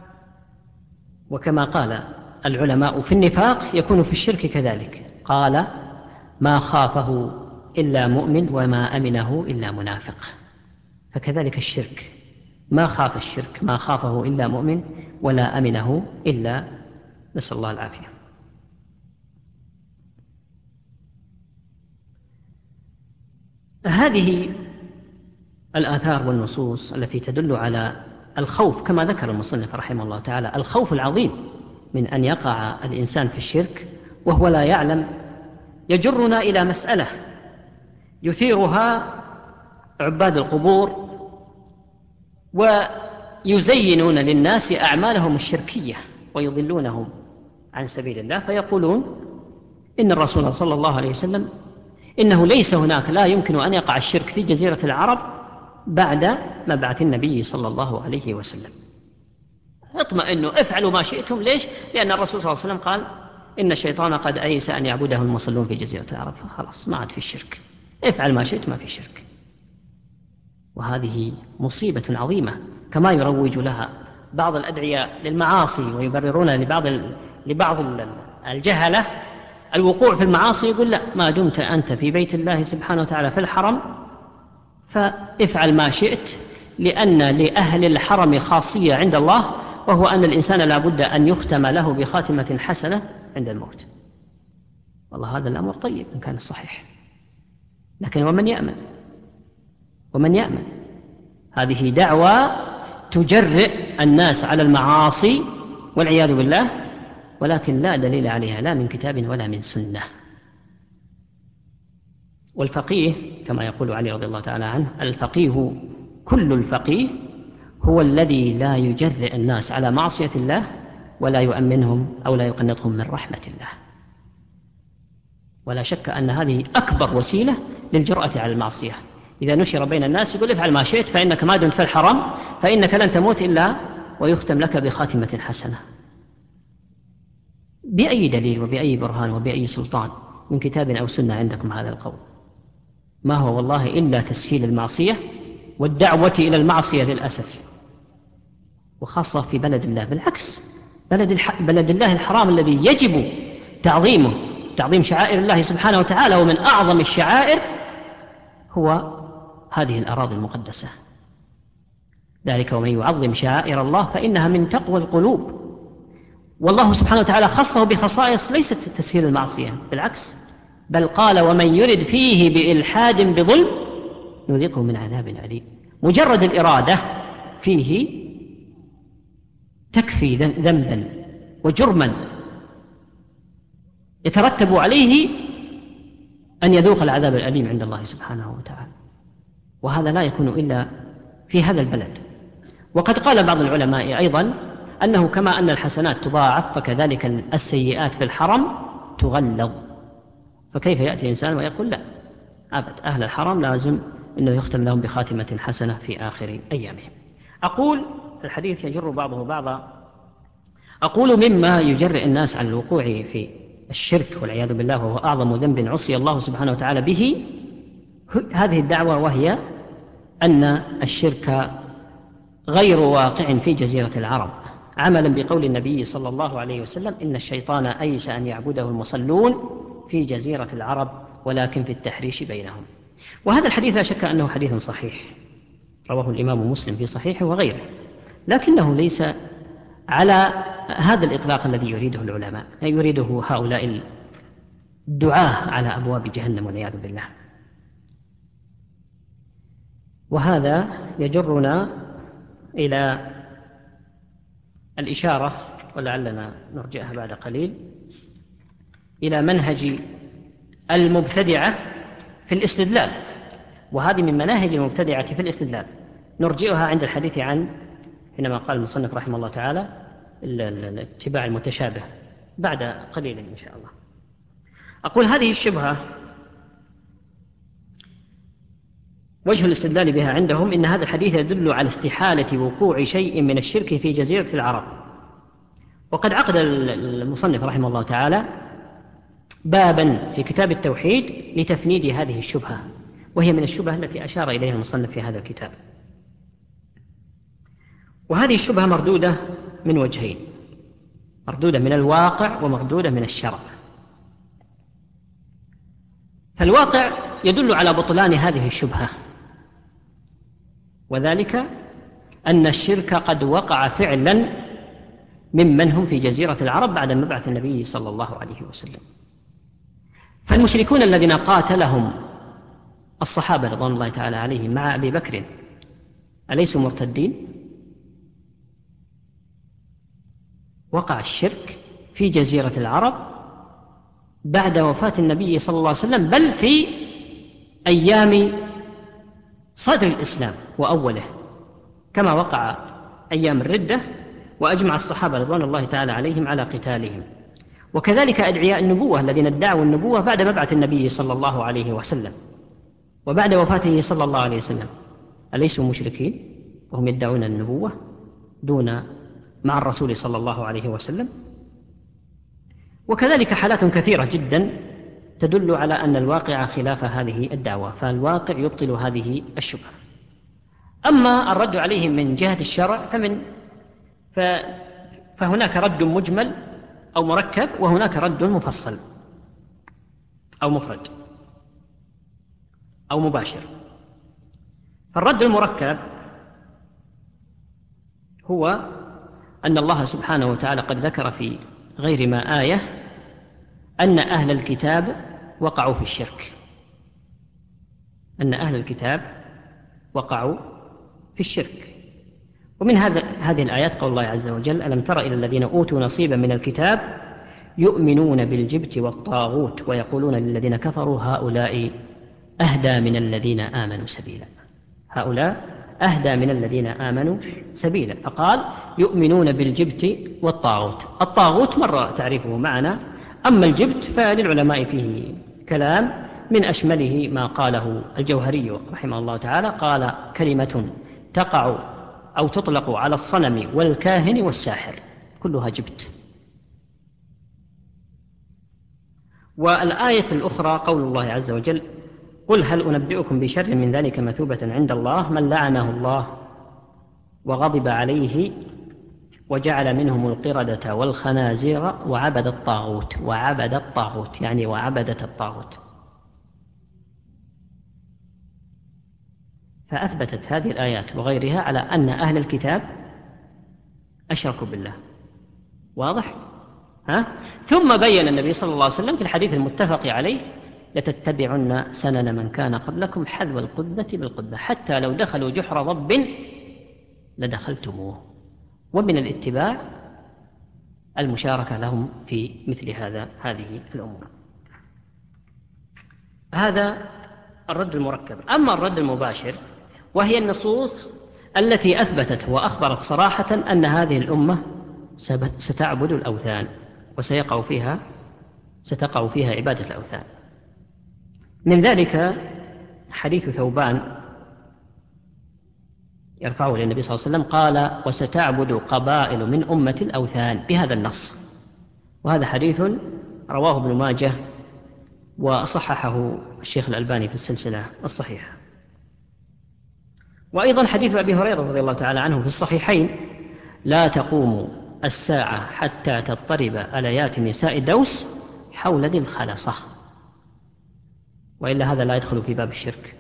وكما قال العلماء في النفاق يكون في الشرك كذلك، قال: ما خافه إلا مؤمن وما أمنه إلا منافق. فكذلك الشرك، ما خاف الشرك، ما خافه إلا مؤمن ولا أمنه إلا، نسأل الله العافية. هذه الآثار والنصوص التي تدل على الخوف، كما ذكر المصنف رحمه الله تعالى، الخوف العظيم من أن يقع الإنسان في الشرك وهو لا يعلم، يجرنا إلى مسألة يثيرها عباد القبور ويزينون للناس أعمالهم الشركية ويضلونهم عن سبيل الله، فيقولون إن الرسول صلى الله عليه وسلم إنه ليس هناك، لا يمكن أن يقع الشرك في جزيرة العرب بعد مبعث النبي صلى الله عليه وسلم. اطمئنوا، افعلوا ما شئتم. ليش؟ لأن الرسول صلى الله عليه وسلم قال: إن الشيطان قد أيس أن يعبده المصلون في جزيرة العرب، خلاص ما عاد في الشرك، افعل ما شئت، ما في الشرك. وهذه مصيبة عظيمة، كما يروج لها بعض الأدعياء للمعاصي ويبررون لبعض الجهلة الوقوع في المعاصي، يقول: لا، ما دمت أنت في بيت الله سبحانه وتعالى في الحرم فافعل ما شئت، لأن لأهل الحرم خاصية عند الله، وهو أن الإنسان لا بد أن يختم له بخاتمة حسنة عند الموت. والله هذا الأمر طيب إن كان صحيح، لكن ومن يأمن؟ هذه دعوة تجرئ الناس على المعاصي والعياذ بالله، ولكن لا دليل عليها لا من كتاب ولا من سنة. والفقيه كما يقول علي رضي الله تعالى عنه: الفقيه كل الفقيه هو الذي لا يجرئ الناس على معصية الله ولا يؤمنهم أو لا يقنطهم من رحمة الله. ولا شك أن هذه أكبر وسيلة للجرأة على المعصية. إذا نشر بين الناس يقول: افعل ما شئت، فإنك ما دمت في الحرم فإنك لن تموت إلا ويختم لك بخاتمة حسنة. بأي دليل وبأي برهان وبأي سلطان من كتاب أو سنة عندكم هذا القول؟ ما هو والله إلا تسهيل المعصية والدعوة إلى المعصية للأسف، وخاصة في بلد الله. بالعكس، بلد الله الحرام الذي يجب تعظيمه، تعظيم شعائر الله سبحانه وتعالى، ومن أعظم الشعائر هو هذه الأراضي المقدسة. ذلك ومن يعظم شعائر الله فإنها من تقوى القلوب. والله سبحانه وتعالى خصه بخصائص ليست تسهيل المعصية، بالعكس، بل قال: ومن يرد فيه بإلحاد بظلم نذيقه من عذاب أليم. مجرد الإرادة فيه تكفي ذنبا وجرما يترتب عليه أن يذوق العذاب الأليم عند الله سبحانه وتعالى، وهذا لا يكون إلا في هذا البلد. وقد قال بعض العلماء أيضا أنه كما أن الحسنات تضاعف فكذلك السيئات في الحرم تغلظ. فكيف يأتي إنسان ويقول: لا أبد، أهل الحرم لازم أنه يختم لهم بخاتمة حسنة في آخر أيامهم. أقول الحديث يجر بعضه بعضا. أقول مما يجرئ الناس على الوقوع في الشرك والعياذ بالله، وهو أعظم ذنب عصي الله سبحانه وتعالى به، هذه الدعوة، وهي أن الشرك غير واقع في جزيرة العرب، عملا بقول النبي صلى الله عليه وسلم: إن الشيطان أيس أن يعبده المصلون في جزيرة العرب، ولكن في التحريش بينهم. وهذا الحديث لا شك أنه حديث صحيح، رواه الإمام مسلم في صحيحه وغيره، لكنه ليس على هذا الإطلاق الذي يريده العلماء، يريده هؤلاء الدعاة على أبواب جهنم والعياذ بالله. وهذا يجرنا إلى الإشارة، ولعلنا نرجعها بعد قليل، إلى منهج المبتدعة في الاستدلال. وهذه من مناهج المبتدعة في الاستدلال، نرجئها عند الحديث عن، حينما قال المصنف رحمه الله تعالى الاتباع المتشابه، بعد قليل إن شاء الله. أقول هذه الشبهة وجه الاستدلال بها عندهم إن هذا الحديث يدل على استحالة وقوع شيء من الشرك في جزيرة العرب. وقد عقد المصنف رحمه الله تعالى بابا في كتاب التوحيد لتفنيد هذه الشبهة، وهي من الشبهة التي أشار إليها المصنف في هذا الكتاب. وهذه الشبهة مردودة من وجهين، مردودة من الواقع ومردودة من الشرع. فالواقع يدل على بطلان هذه الشبهة، وذلك أن الشرك قد وقع فعلا ممن هم في جزيرة العرب بعد مبعث النبي صلى الله عليه وسلم. فالمشركون الذين قاتلهم الصحابة رضوان الله تعالى عليهم مع أبي بكر أليسوا مرتدين؟ وقع الشرك في جزيرة العرب بعد وفاة النبي صلى الله عليه وسلم، بل في أيام صدر الإسلام وأوله، كما وقع أيام الردة، وأجمع الصحابة رضوان الله تعالى عليهم على قتالهم. وكذلك أدعياء النبوة الذين ادعوا النبوة بعد مبعث النبي صلى الله عليه وسلم وبعد وفاته صلى الله عليه وسلم، أليسوا مشركين وهم يدعون النبوة دون مع الرسول صلى الله عليه وسلم؟ وكذلك حالات كثيرة جدا تدل على أن الواقع خلاف هذه الدعوة، فالواقع يبطل هذه الشبهة. أما الرد عليهم من جهة الشرع فهناك رد مجمل أو مركب، وهناك رد مفصل أو مفرد أو مباشر. فالرد المركب هو أن الله سبحانه وتعالى قد ذكر في غير ما آية أن أهل الكتاب وقعوا في الشرك، أن أهل الكتاب وقعوا في الشرك. ومن هذه الآيات قول الله عز وجل: ألم تر إلى الذين أوتوا نصيبا من الكتاب يؤمنون بالجبت والطاغوت ويقولون للذين كفروا هؤلاء أهدى من الذين آمنوا سبيلا. هؤلاء أهدى من الذين آمنوا سبيلا. فقال يؤمنون بالجبت والطاغوت. الطاغوت مر تعريفه معنا، أما الجبت فللعلماء فيه كلام، من أشمله ما قاله الجوهري رحمه الله تعالى، قال: كلمة تقع أو تطلق على الصنم والكاهن والساحر، كلها جبت. والآية الأخرى قول الله عز وجل: قل هل أنبئكم بشر من ذلك مثوبة عند الله من لعنه الله وغضب عليه وجعل منهم القردة والخنازير وعبد الطاغوت. وعبد الطاغوت يعني وعبدة الطاغوت. فأثبتت هذه الآيات وغيرها على أن أهل الكتاب أشركوا بالله. واضح؟ ثم بين النبي صلى الله عليه وسلم في الحديث المتفق عليه: لتتبعن سنن من كان قبلكم حذو القذة بالقذة حتى لو دخلوا جحر ضب لدخلتموه. ومن الاتباع المشاركة لهم في مثل هذه الأمور. هذا الرد المركب. أما الرد المباشر وهي النصوص التي أثبتت وأخبرت صراحة أن هذه الأمة ستعبد الأوثان ستقع فيها عبادة الأوثان. من ذلك حديث ثوبان يرفعه للنبي صلى الله عليه وسلم، قال: وستعبد قبائل من أمة الأوثان، بهذا النص. وهذا حديث رواه ابن ماجه وصححه الشيخ الألباني في السلسلة الصحيحة. وأيضا حديث أبي هريرة رضي الله تعالى عنه في الصحيحين: لا تقوم الساعة حتى تضطرب آليات نساء دوس حول ذي الخلصة. وإلا هذا لا يدخل في باب الشرك،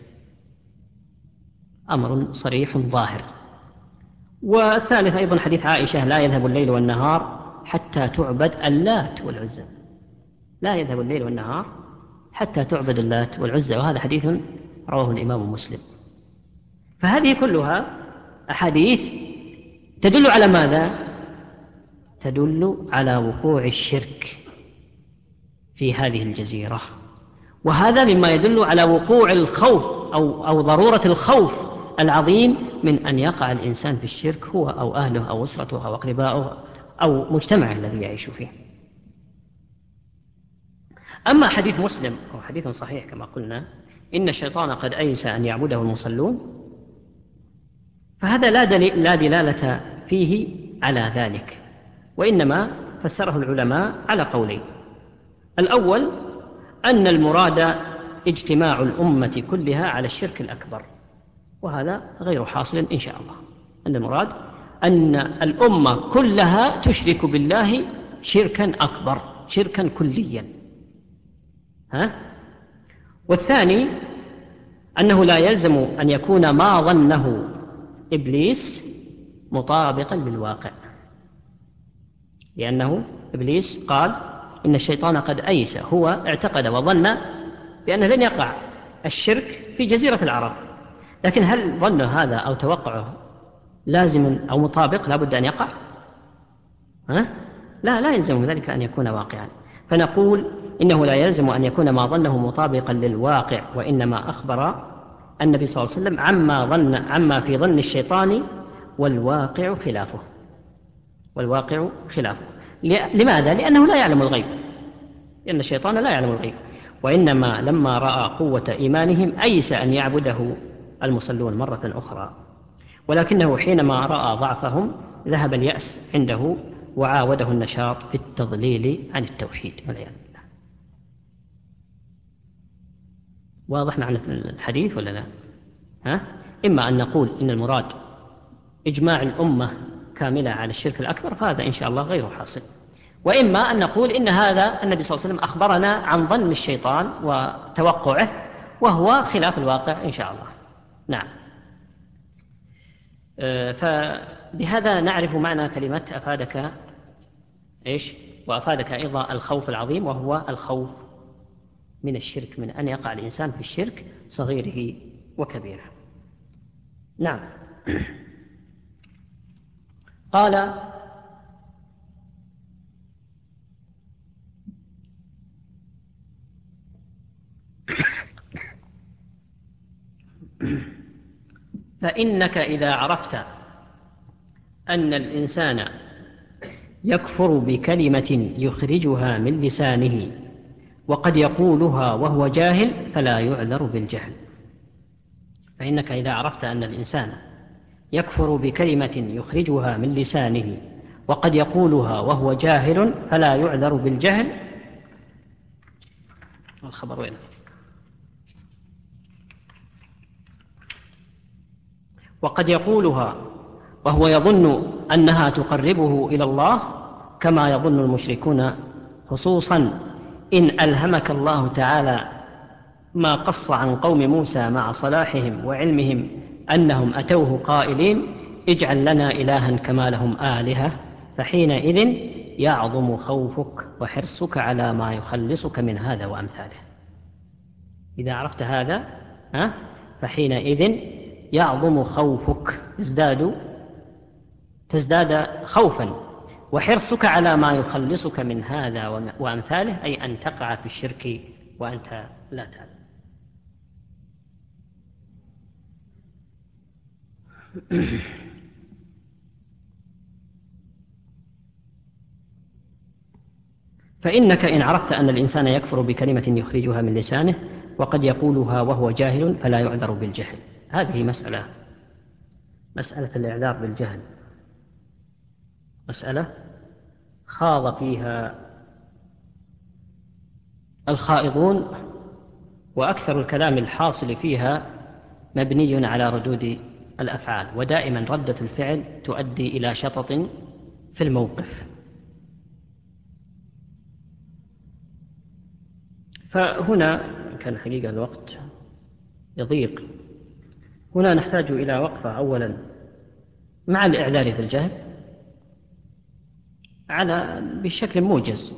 أمر صريح ظاهر. والثالث أيضا حديث عائشة: لا يذهب الليل والنهار حتى تعبد اللات والعزى. لا يذهب الليل والنهار حتى تعبد اللات والعزى، وهذا حديث رواه الإمام مسلم. فهذه كلها أحاديث تدل على ماذا؟ تدل على وقوع الشرك في هذه الجزيرة، وهذا مما يدل على وقوع الخوف أو ضرورة الخوف العظيم من أن يقع الإنسان في الشرك، هو أو أهله أو أسرته أو أقرباؤه أو مجتمعه الذي يعيش فيه. أما حديث مسلم أو حديث صحيح كما قلنا: إن الشيطان قد أيس أن يعبده المصلون، فهذا لا دلالة فيه على ذلك، وإنما فسره العلماء على قولين: الأول أن المراد اجتماع الأمة كلها على الشرك الأكبر، وهذا غير حاصل إن شاء الله. أن المراد أن الأمة كلها تشرك بالله شركا أكبر، شركا كليا. والثاني أنه لا يلزم أن يكون ما ظنه إبليس مطابقا للواقع، لأنه إبليس قال: إن الشيطان قد أيس، هو اعتقد وظن بأنه لن يقع الشرك في جزيرة العرب، لكن هل ظن هذا أو توقعه لازم أو مطابق لا بد أن يقع؟ لا يلزم ذلك أن يكون واقعا. فنقول إنه لا يلزم أن يكون ما ظنه مطابقا للواقع، وإنما أخبر النبي صلى الله عليه وسلم عما في ظن الشيطان، والواقع خلافه. والواقع خلافه. لماذا؟ لأنه لا يعلم الغيب، لأن الشيطان لا يعلم الغيب، وإنما لما رأى قوة إيمانهم أيس أن يعبده المصلون مرة أخرى، ولكنه حينما رأى ضعفهم ذهب اليأس عنده وعاوده النشاط في التضليل عن التوحيد والعياذ بالله. واضح معنى الحديث ولا لا؟ إما أن نقول إن المراد إجماع الأمة كاملة على الشرك الأكبر، فهذا إن شاء الله غير حاصل، وإما أن نقول إن هذا النبي صلى الله عليه وسلم أخبرنا عن ظن الشيطان وتوقعه، وهو خلاف الواقع إن شاء الله. نعم. فبهذا نعرف معنى كلمة أفادك وأفادك أيضا الخوف العظيم، وهو الخوف من الشرك، من أن يقع الإنسان في الشرك صغيره وكبيره. نعم. قال: فإنك إذا عرفت أن الإنسان يكفر بكلمة يخرجها من لسانه وقد يقولها وهو جاهل فلا يعذر بالجهل. فإنك إذا عرفت أن الإنسان يكفر بكلمة يخرجها من لسانه وقد يقولها وهو جاهل فلا يعذر بالجهل. الخبر وين؟ وقد يقولها وهو يظن أنها تقربه إلى الله كما يظن المشركون، خصوصا إن ألهمك الله تعالى ما قص عن قوم موسى مع صلاحهم وعلمهم أنهم أتوه قائلين: اجعل لنا إلها كما لهم آلهة، فحينئذ يعظم خوفك وحرصك على ما يخلصك من هذا وأمثاله. إذا عرفت هذا فحينئذ يعظم خوفك، تزداد خوفا، وحرصك على ما يخلصك من هذا وأمثاله، أي أن تقع في الشرك وأنت لا تعلم. فإنك إن عرفت أن الإنسان يكفر بكلمة يخرجها من لسانه وقد يقولها وهو جاهل فلا يعذر بالجهل. هذه مسألة الإعذار بالجهل مسألة خاض فيها الخائضون، وأكثر الكلام الحاصل فيها مبني على ردود الأفعال، ودائما ردة الفعل تؤدي إلى شطط في الموقف. فهنا كان حقيقة الوقت يضيق. هنا نحتاج إلى وقفة أولا مع الإعذار بالجهل بشكل موجز،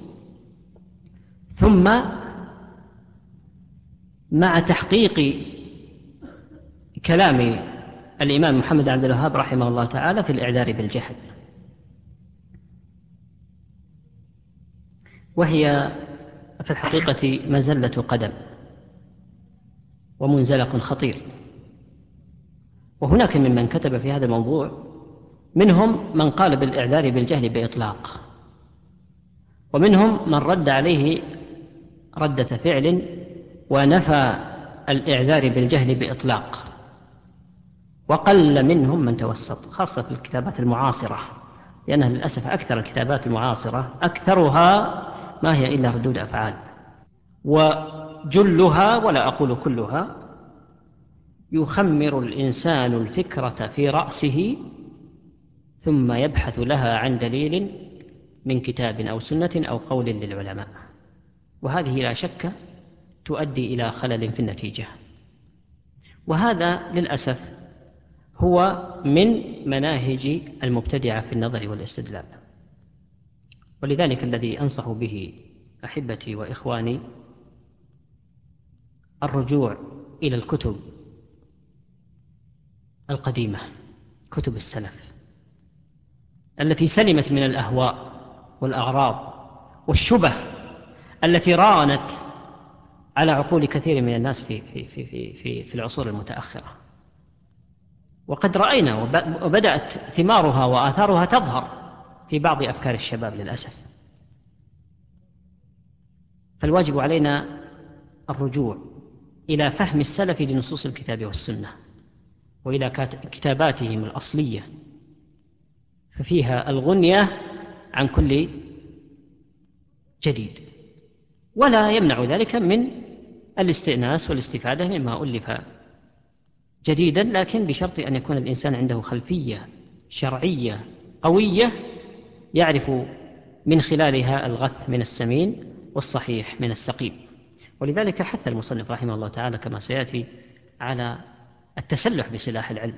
ثم مع تحقيق كلام الإمام محمد عبد الوهاب رحمه الله تعالى في الإعذار بالجهل، وهي في الحقيقة مزلة قدم ومنزلق خطير. وهناك ممن كتب في هذا الموضوع، منهم من قال بالإعذار بالجهل بإطلاق، ومنهم من رد عليه ردة فعل ونفى الإعذار بالجهل بإطلاق، وقل منهم من توسط، خاصة في الكتابات المعاصرة، لأنها للأسف أكثر الكتابات المعاصرة أكثرها ما هي إلا ردود أفعال، وجلها ولا أقول كلها يخمر الإنسان الفكرة في رأسه ثم يبحث لها عن دليل من كتاب أو سنة أو قول للعلماء، وهذه لا شك تؤدي إلى خلل في النتيجة. وهذا للأسف هو من مناهج المبتدعة في النظر والاستدلال. ولذلك الذي أنصح به أحبتي وإخواني الرجوع إلى الكتب القديمة، كتب السلف التي سلمت من الأهواء والأغراض والشبه التي رانت على عقول كثير من الناس في العصور المتأخرة. وقد رأينا وبدأت ثمارها وآثارها تظهر في بعض أفكار الشباب للأسف. فالواجب علينا الرجوع إلى فهم السلف لنصوص الكتاب والسنة، وإلى كتاباتهم الأصلية، ففيها الغنية عن كل جديد، ولا يمنع ذلك من الاستئناس والاستفادة مما ألف جديدا، لكن بشرط أن يكون الإنسان عنده خلفية شرعية قوية يعرف من خلالها الغث من السمين والصحيح من السقيم. ولذلك حث المصنف رحمه الله تعالى كما سيأتي على التسلح بسلاح العلم.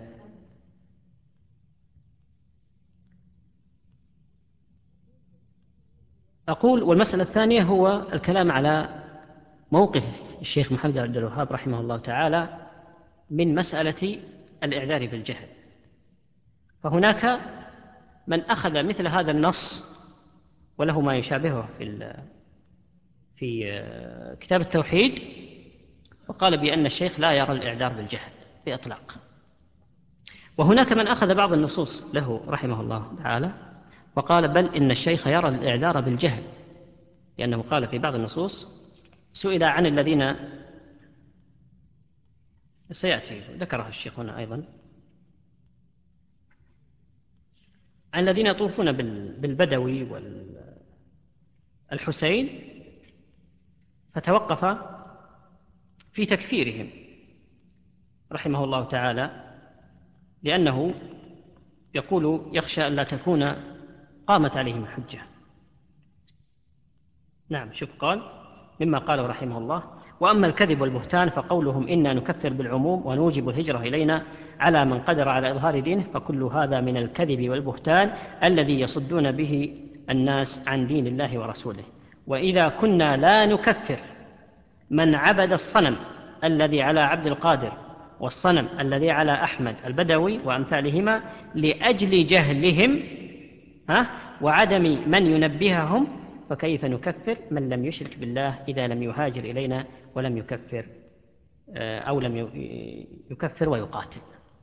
أقول والمسألة الثانية هو الكلام على موقف الشيخ محمد عبد الوهاب رحمه الله تعالى من مسألة الإعذار بالجهل. فهناك من أخذ مثل هذا النص وله ما يشابهه في كتاب التوحيد، وقال بأن الشيخ لا يرى الإعذار بالجهل بإطلاق. وهناك من أخذ بعض النصوص له رحمه الله تعالى وقال بل إن الشيخ يرى الإعذار بالجهل، لأنه قال في بعض النصوص سئل عن الذين سيأتي ذكرها الشيخ هنا أيضا، عن الذين يطوفون بالبدوي والحسين، فتوقف في تكفيرهم رحمه الله تعالى، لأنه يقول يخشى أن لا تكون قامت عليهم الحجة. نعم، شوف قال مما قاله رحمه الله: وأما الكذب والبهتان فقولهم إنا نكفر بالعموم ونوجب الهجرة إلينا على من قدر على إظهار دينه، فكل هذا من الكذب والبهتان الذي يصدون به الناس عن دين الله ورسوله. وإذا كنا لا نكفر من عبد الصنم الذي على عبد القادر والصنم الذي على أحمد البدوي وأمثالهما لأجل جهلهم وعدم من ينبههم، فكيف نكفر من لم يشرك بالله إذا لم يهاجر إلينا ولم يكفر أو لم يكفر ويقاتل.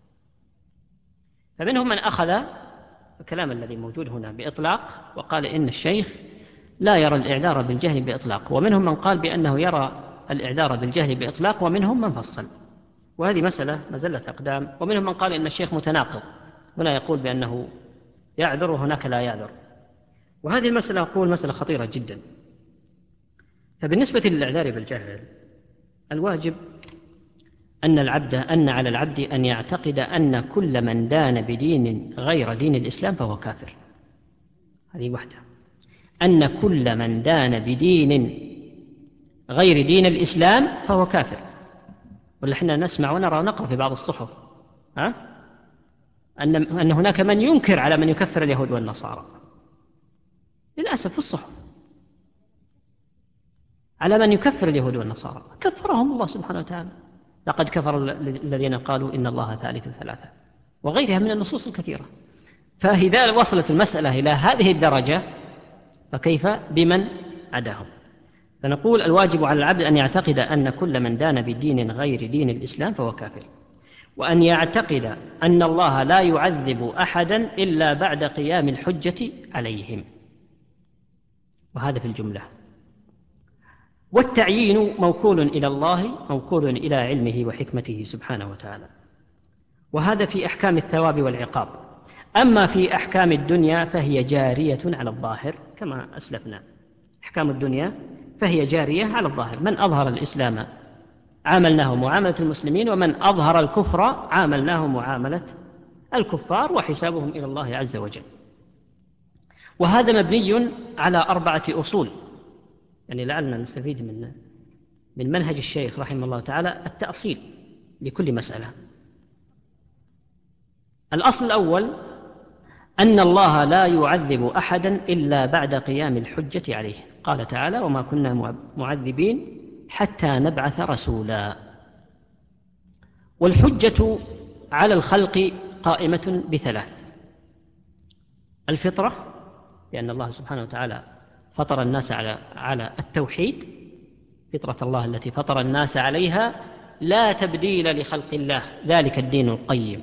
فمنهم من أخذ الكلام الذي موجود هنا بإطلاق وقال إن الشيخ لا يرى الإعذار بالجهل بإطلاق، ومنهم من قال بأنه يرى الإعذار بالجهل بإطلاق، ومنهم من فصل، وهذه مسألة مزلة أقدام. ومنهم من قال إن الشيخ متناقض، هنا يقول بأنه يعذر وهناك لا يعذر، وهذه المسألة أقول مسألة خطيرة جدا. فبالنسبة للإعذار بالجهل الواجب أن على العبد أن يعتقد أن كل من دان بدين غير دين الإسلام فهو كافر. هذه واحدة، أن كل من دان بدين غير دين الإسلام فهو كافر. ولا احنا نسمع ونرى ونقرأ في بعض الصحف أن هناك من ينكر على من يكفر اليهود والنصارى، للأسف في الصحف، على من يكفر اليهود والنصارى كفرهم الله سبحانه وتعالى. لقد كفر الذين قالوا إن الله ثالث ثلاثة، وغيرها من النصوص الكثيرة. فإذا وصلت المسألة إلى هذه الدرجة فكيف بمن عداهم؟ فنقول الواجب على العبد أن يعتقد أن كل من دان بدين غير دين الإسلام فهو كافر، وأن يعتقد أن الله لا يعذب أحدا إلا بعد قيام الحجة عليهم، وهذا في الجملة. والتعيين موكول إلى الله، موكول إلى علمه وحكمته سبحانه وتعالى، وهذا في أحكام الثواب والعقاب. أما في أحكام الدنيا فهي جارية على الظاهر كما أسلفنا. أحكام الدنيا فهي جارية على الظاهر، من أظهر الإسلام عاملناه معاملة المسلمين، ومن أظهر الكفر عاملناه معاملة الكفار، وحسابهم إلى الله عز وجل. وهذا مبني على 4 أصول، يعني لعلنا نستفيد من منهج الشيخ رحمه الله تعالى التأصيل لكل مسألة. الأصل الأول أن الله لا يعذب أحدا إلا بعد قيام الحجة عليه، قال تعالى: وما كنا معذبين حتى نبعث رسولا. والحجة على الخلق قائمة ب3: الفطرة، لأن الله سبحانه وتعالى فطر الناس على التوحيد، فطرة الله التي فطر الناس عليها لا تبديل لخلق الله، ذلك الدين القيم.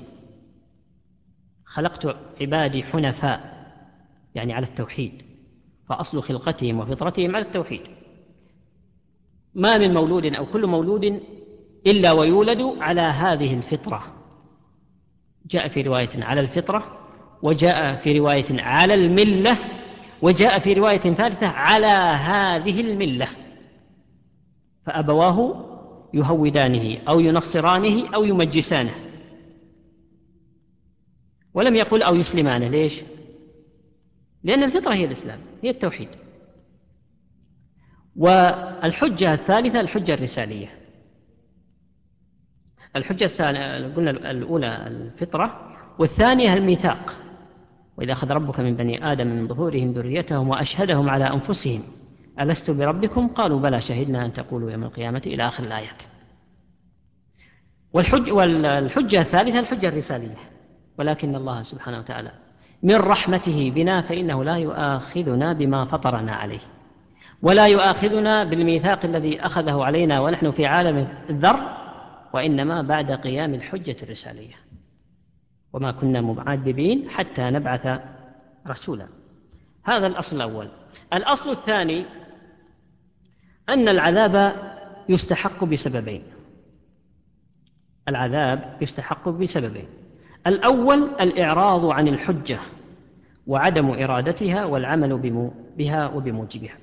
خلقت عبادي حنفاء، يعني على التوحيد، فأصل خلقتهم وفطرتهم على التوحيد. ما من مولود أو كل مولود إلا ويولد على هذه الفطرة. جاء في رواية على الفطرة، وجاء في رواية على الملة، وجاء في رواية ثالثة على هذه الملة. فأبواه يهودانه أو ينصرانه أو يمجسانه، ولم يقل أو يسلمانه. ليش؟ لأن الفطرة هي الإسلام، هي التوحيد. والحجة الثالثة الحجة الرسالية. الحجة الثانية قلنا الأولى الفطرة، والثانية الميثاق: وإذا أخذ ربك من بني آدم من ظهورهم ذريتهم وأشهدهم على أنفسهم ألست بربكم قالوا بلى شهدنا أن تقولوا يوم القيامة، إلى آخر الآيات. والحجة الثالثة الحجة الرسالية. ولكن الله سبحانه وتعالى من رحمته بنا فإنه لا يؤاخذنا بما فطرنا عليه، ولا يؤاخذنا بالميثاق الذي أخذه علينا ونحن في عالم الذر، وإنما بعد قيام الحجة الرسالية: وما كنا معذبين حتى نبعث رسولا. هذا الأصل الأول. الأصل الثاني أن العذاب يستحق بسببين. العذاب يستحق بسببين: الأول الإعراض عن الحجة وعدم إرادتها والعمل بها وبموجبها.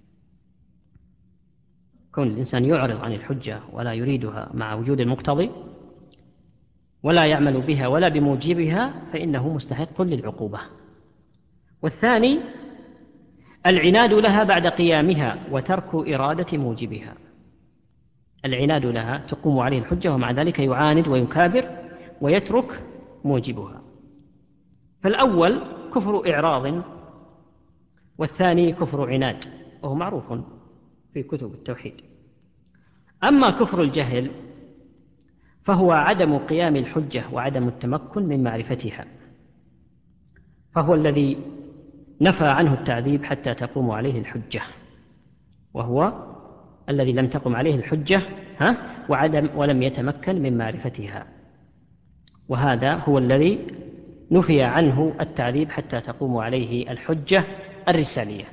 كون الإنسان يعرض عن الحجة ولا يريدها مع وجود المقتضي، ولا يعمل بها ولا بموجبها، فإنه مستحق للعقوبة. والثاني العناد لها بعد قيامها وترك إرادة موجبها. العناد لها تقوم عليه الحجة ومع ذلك يعاند ويكابر ويترك موجبها. فالأول كفر إعراض، والثاني كفر عناد، وهو معروف في كتب التوحيد. أما كفر الجهل فهو عدم قيام الحجة وعدم التمكن من معرفتها، فهو الذي نفى عنه التعذيب حتى تقوم عليه الحجة، وهو الذي لم تقم عليه الحجة ولم يتمكن من معرفتها، وهذا هو الذي نفي عنه التعذيب حتى تقوم عليه الحجة الرسالية.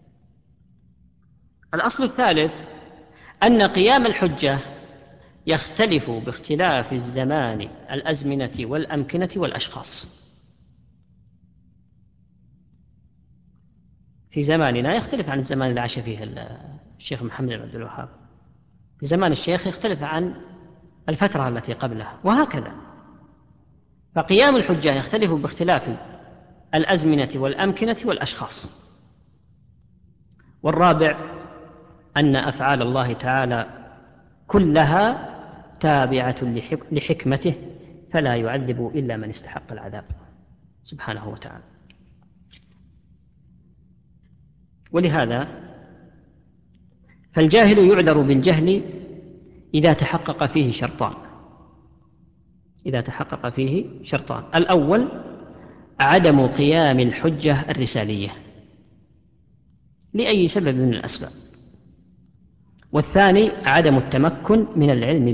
الأصل الثالث أن قيام الحجة يختلف باختلاف الزمان، الأزمنة والأمكنة والأشخاص. في زماننا يختلف عن الزمان اللي عاش فيه الشيخ محمد بن عبد الوهاب، في زمان الشيخ يختلف عن الفترة التي قبله، وهكذا. فقيام الحجة يختلف باختلاف الأزمنة والأمكنة والأشخاص. والرابع أن أفعال الله تعالى كلها تابعة لحكمته، فلا يعذب إلا من استحق العذاب سبحانه وتعالى. ولهذا فالجاهل يعذر بالجهل إذا تحقق فيه شرطان: الأول عدم قيام الحجة الرسالية لأي سبب من الأسباب، والثاني عدم التمكن من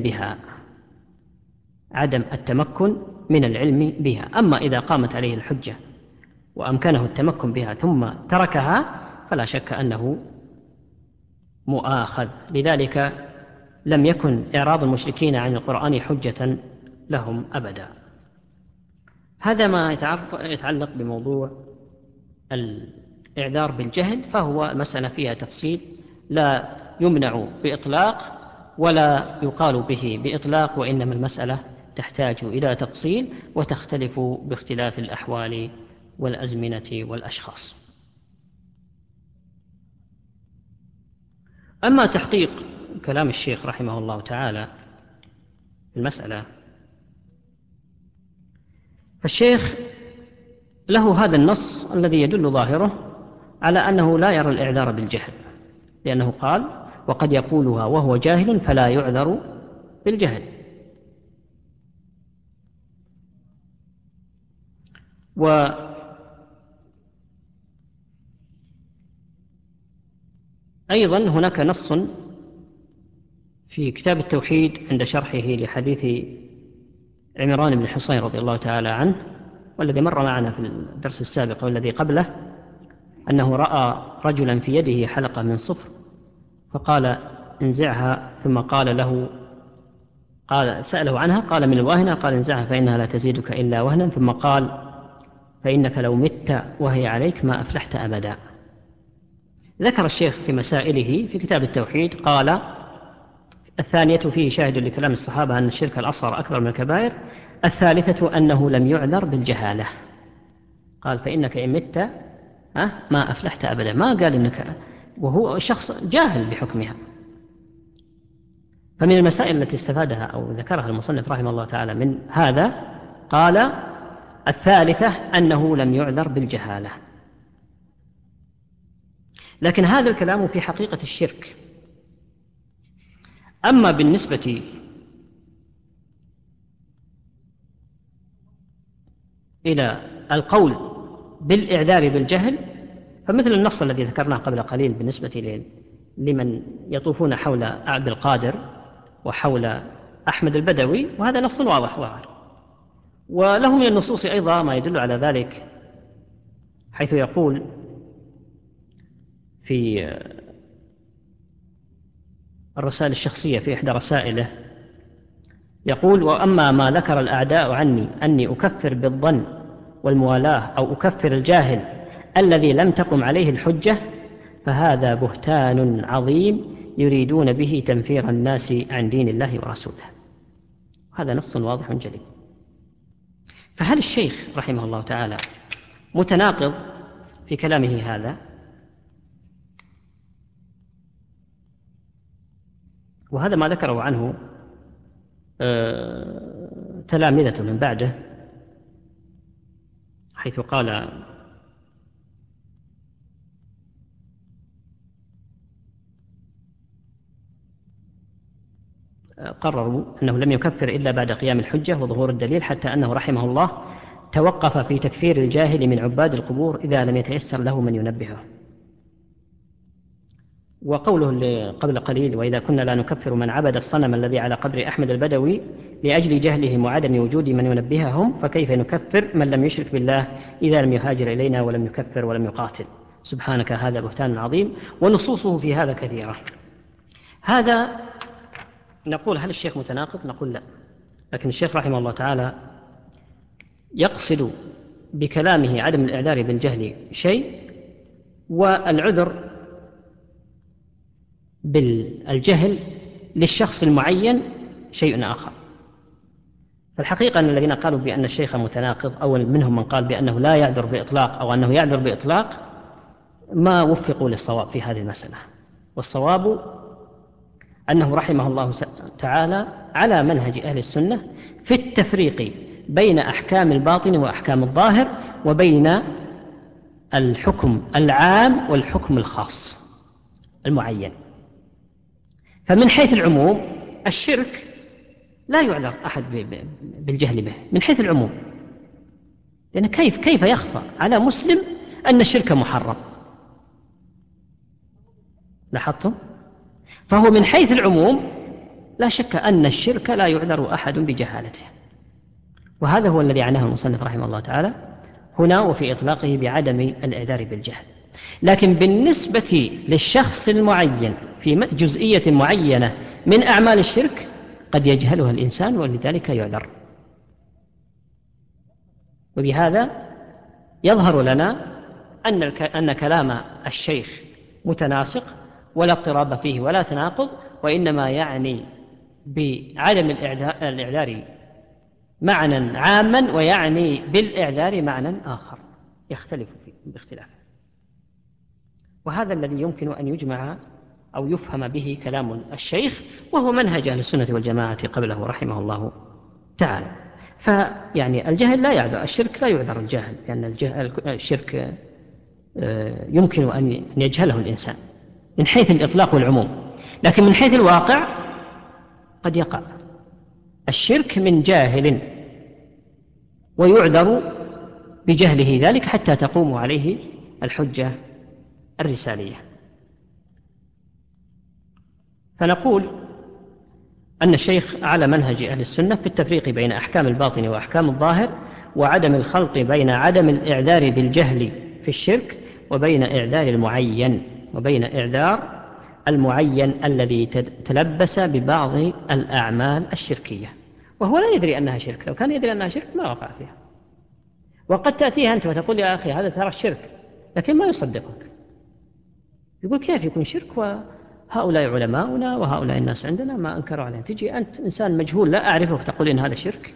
العلم بها. أما إذا قامت عليه الحجة وأمكنه التمكن بها ثم تركها فلا شك أنه مؤاخذ. لذلك لم يكن إعراض المشركين عن القرآن حجة لهم أبدا. هذا ما يتعلق بموضوع الإعذار بالجهل، فهو مسألة فيها تفصيل، لا يمنع بإطلاق ولا يقال به بإطلاق، وإنما المسألة تحتاج إلى تفصيل وتختلف باختلاف الأحوال والأزمنة والأشخاص. أما تحقيق كلام الشيخ رحمه الله تعالى في المسألة، فالشيخ له هذا النص الذي يدل ظاهره على أنه لا يرى الإعذار بالجهل، لأنه قال: وقد يقولها وهو جاهل فلا يعذر بالجهل. وأيضا هناك نص في كتاب التوحيد عند شرحه لحديث عمران بن حصين رضي الله تعالى عنه، والذي مر معنا في الدرس السابق والذي قبله، أنه رأى رجلا في يده حلقة من صفر فقال: انزعها، ثم سأله عنها، قال: من الواهنة، قال: انزعها فإنها لا تزيدك إلا وهنا، ثم قال: فإنك لو مت وهي عليك ما أفلحت أبدا. ذكر الشيخ في مسائله في كتاب التوحيد قال: الثانية فيه شاهد لكلام الصحابة أن الشرك الأصغر أكبر من الكبائر. الثالثة أنه لم يعذر بالجهالة، قال: فإنك إن مت ما أفلحت أبدا، ما قال إنك، وهو شخص جاهل بحكمها. فمن المسائل التي استفادها أو ذكرها المصنف رحمه الله تعالى من هذا، قال: الثالثة أنه لم يعذر بالجهالة. لكن هذا الكلام في حقيقة الشرك. أما بالنسبة إلى القول بالإعذار بالجهل، فمثل النص الذي ذكرناه قبل قليل بالنسبة لمن يطوفون حول عبد القادر وحول أحمد البدوي، وهذا نص واضح ظاهر. وله من النصوص أيضا ما يدل على ذلك، حيث يقول في الرسائل الشخصية في إحدى رسائله، يقول: وأما ما ذكر الأعداء عني أني أكفر بالظن والموالاة أو أكفر الجاهل الذي لم تقم عليه الحجة، فهذا بهتان عظيم يريدون به تنفير الناس عن دين الله ورسوله. هذا نص واضح جلي. فهل الشيخ رحمه الله تعالى متناقض في كلامه هذا؟ وهذا ما ذكره عنه تلامذة من بعده، حيث قال: قرروا أنه لم يكفر إلا بعد قيام الحجة وظهور الدليل، حتى أنه رحمه الله توقف في تكفير الجاهل من عباد القبور إذا لم يتيسر له من ينبهه. وقوله قبل قليل: وإذا كنا لا نكفر من عبد الصنم الذي على قبر أحمد البدوي لأجل جهلهم وعدم وجود من ينبههم، فكيف نكفر من لم يشرك بالله إذا لم يهاجر إلينا ولم يكفر ولم يقاتل؟ سبحانك، هذا بهتان عظيم. ونصوصه في هذا كثيرة. هذا نقول: هل الشيخ متناقض؟ نقول لا. لكن الشيخ رحمه الله تعالى يقصد بكلامه عدم الإعذار بالجهل شيء، والعذر بالجهل للشخص المعين شيء آخر. فالحقيقة أن الذين قالوا بأن الشيخ متناقض، أو منهم من قال بأنه لا يعذر بإطلاق أو أنه يعذر بإطلاق، ما وفقوا للصواب في هذه المسألة. والصواب أنه رحمه الله تعالى على منهج أهل السنة في التفريق بين أحكام الباطن وأحكام الظاهر، وبين الحكم العام والحكم الخاص المعين. فمن حيث العموم الشرك لا يعذر أحد بالجهل به من حيث العموم، لأن كيف يخفى على مسلم أن الشرك محرم؟ لاحظتم؟ فهو من حيث العموم لا شك أن الشرك لا يعذر أحد بجهالته، وهذا هو الذي عناه المصنف رحمه الله تعالى هنا وفي إطلاقه بعدم الإعذار بالجهل. لكن بالنسبة للشخص المعين في جزئية معينة من أعمال الشرك قد يجهلها الإنسان ولذلك يعذر. وبهذا يظهر لنا أن كلام الشيخ متناسق ولا اضطراب فيه ولا تناقض، وإنما يعني بعدم الإعذار معنى عاما، ويعني بالإعذار معنى آخر يختلف فيه باختلافه. وهذا الذي يمكن أن يجمع أو يفهم به كلام الشيخ، وهو منهج أهل السنة والجماعة قبله رحمه الله تعالى. فيعني الجهل لا يعذر، الشرك لا يعذر الجاهل، لأن الشرك يمكن أن يجهله الإنسان من حيث الإطلاق والعموم، لكن من حيث الواقع قد يقع الشرك من جاهل ويعذر بجهله ذلك حتى تقوم عليه الحجة الرسالية. فنقول أن الشيخ على منهج أهل السنة في التفريق بين أحكام الباطن وأحكام الظاهر، وعدم الخلط بين عدم الإعذار بالجهل في الشرك وبين إعذار المعين الذي تلبس ببعض الأعمال الشركية، وهو لا يدري أنها شرك. لو كان يدري أنها شرك ما وقع فيها. وقد تأتيها أنت وتقول يا أخي هذا ترى الشرك، لكن ما يصدقك، يقول كيف يكون شرك وهؤلاء علماؤنا وهؤلاء الناس عندنا ما أنكروا عليه؟ تجي أنت إنسان مجهول لا أعرفه تقول إن هذا شرك.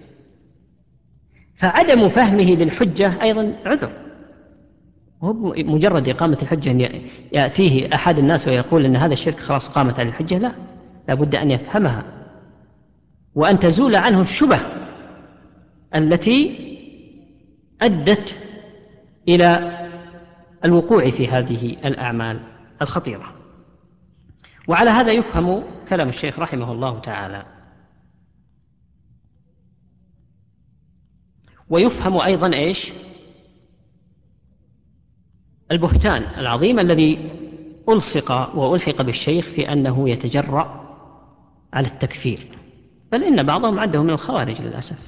فعدم فهمه للحجة أيضا عذر، هو مجرد إقامة الحجة أن يأتيه أحد الناس ويقول إن هذا الشرك خلاص قامت على الحجة، لا بد أن يفهمها وأن تزول عنه الشبه التي أدت إلى الوقوع في هذه الأعمال الخطيرة. وعلى هذا يفهم كلام الشيخ رحمه الله تعالى. ويفهم أيضا البهتان العظيم الذي ألصق وألحق بالشيخ في أنه يتجرأ على التكفير، بل إن بعضهم عده من الخوارج للأسف،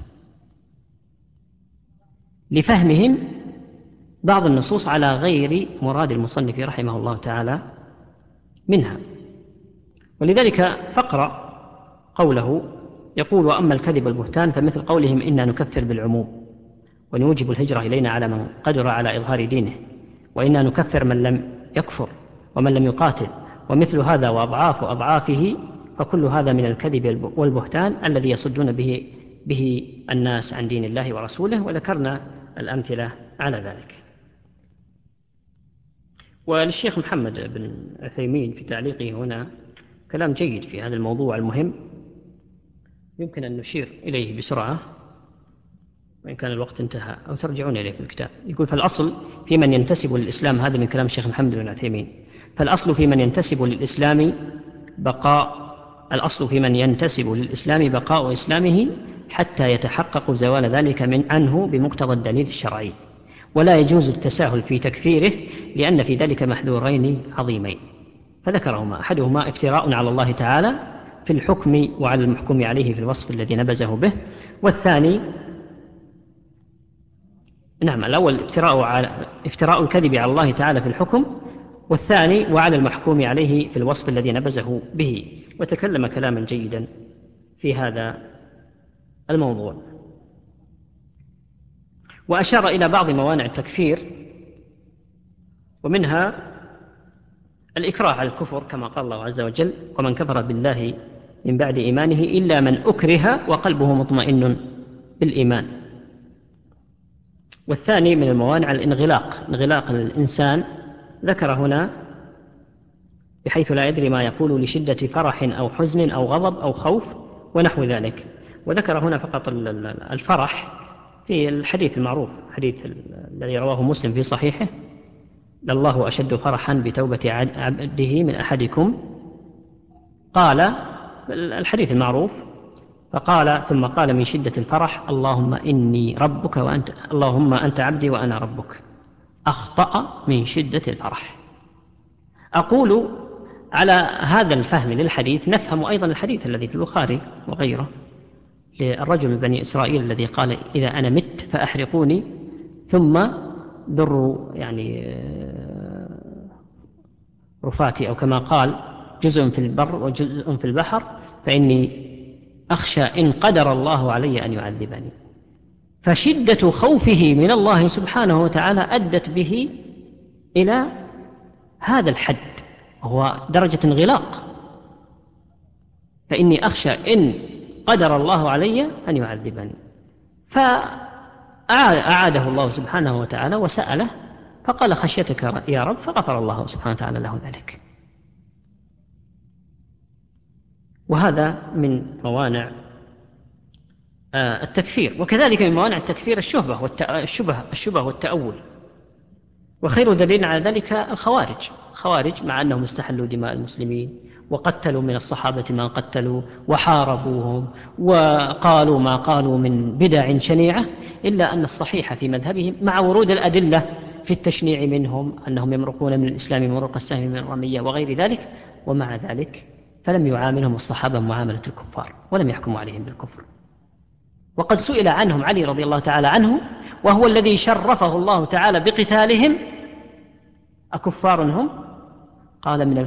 لفهمهم بعض النصوص على غير مراد المصنف رحمه الله تعالى منها. ولذلك فقرأ قوله يقول: وأما الكذب والبهتان فمثل قولهم إنا نكفر بالعموم ونوجب الهجرة إلينا على من قدر على إظهار دينه، وإنا نكفر من لم يكفر ومن لم يقاتل، ومثل هذا وأضعاف أضعافه، فكل هذا من الكذب والبهتان الذي يصدون به الناس عن دين الله ورسوله. وذكرنا الأمثلة على ذلك. وللشيخ محمد بن عثيمين في تعليقه هنا كلام جيد في هذا الموضوع المهم، يمكن أن نشير إليه بسرعة وإن كان الوقت انتهى، أو ترجعون إليه في الكتاب. يقول: فالأصل في من ينتسب للإسلام، هذا من كلام الشيخ محمد بن عثيمين، فالأصل في من ينتسب للإسلام بقاء إسلامه حتى يتحقق زوال ذلك عنه بمقتضى الدليل الشرعي، ولا يجوز التساهل في تكفيره لأن في ذلك محذورين عظيمين، فذكرهما: أحدهما افتراء على الله تعالى في الحكم وعلى المحكوم عليه في الوصف الذي نبذه به، والثاني الأول افتراء الكذب على الله تعالى في الحكم، والثاني وعلى المحكوم عليه في الوصف الذي نبذه به. وتكلم كلاما جيدا في هذا الموضوع، وأشار إلى بعض موانع التكفير، ومنها الإكراه على الكفر كما قال الله عز وجل: ومن كفر بالله من بعد إيمانه إلا من أكره وقلبه مطمئن بالإيمان. والثاني من الموانع الانغلاق الإنسان، ذكر هنا بحيث لا يدري ما يقول لشدة فرح أو حزن أو غضب أو خوف ونحو ذلك. وذكر هنا فقط الفرح في الحديث المعروف، حديث الذي رواه مسلم في صحيحه: لله أشد فرحا بتوبة عبده من أحدكم. قال الحديث المعروف، فقال ثم قال من شدة الفرح: اللهم إني ربك وأنت، اللهم أنت عبدي وأنا ربك. أخطأ من شدة الفرح. أقول على هذا الفهم للحديث نفهم أيضا الحديث الذي في البخاري وغيره للرجل من بني إسرائيل الذي قال: إذا أنا مت فأحرقوني ثم ذروا رفاتي، أو كما قال جزء في البر وجزء في البحر، فإني أخشى إن قدر الله علي أن يعذبني. فشدة خوفه من الله سبحانه وتعالى أدت به إلى هذا الحد، وهو درجة انغلاق. فإني أخشى إن قدر الله علي أن يعذبني. فأعاده الله سبحانه وتعالى وسأله فقال: خشيتك يا رب، فغفر الله سبحانه وتعالى له ذلك. وهذا من موانع التكفير. وكذلك من موانع التكفير الشبه والتأول. وخير دليل على ذلك الخوارج مع أنهم استحلوا دماء المسلمين وقتلوا من الصحابة ما قتلوا وحاربوهم وقالوا ما قالوا من بدع شنيعة، إلا أن الصحيح في مذهبهم مع ورود الأدلة في التشنيع منهم أنهم يمرقون من الإسلام مروق السهم من الرمية وغير ذلك، ومع ذلك فلم يعاملهم الصحابة معاملة الكفار ولم يحكموا عليهم بالكفر. وقد سئل عنهم علي رضي الله تعالى عنه، وهو الذي شرفه الله تعالى بقتالهم: أكفار هم؟ قال: من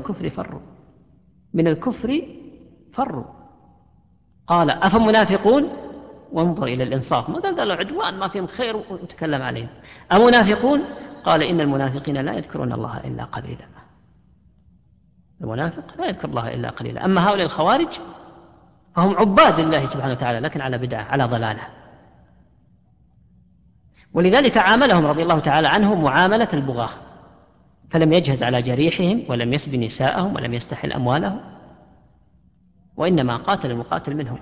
الكفر فروا. قال: أفمنافقون؟ وانظر إلى الإنصاف، ما دل العدوان ما فيهم خير وتكلم عليهم. أمنافقون؟ قال: إن المنافقين لا يذكرون الله إلا قليلا. المنافق لا يذكر الله إلا قليلا. أما هؤلاء الخوارج فهم عباد الله سبحانه وتعالى، لكن على بدعة، على ضلالة. ولذلك عاملهم رضي الله تعالى عنهم معاملة البغاة، فلم يجهز على جريحهم ولم يسب نساءهم ولم يستحل أموالهم، وإنما قاتل المقاتل منهم،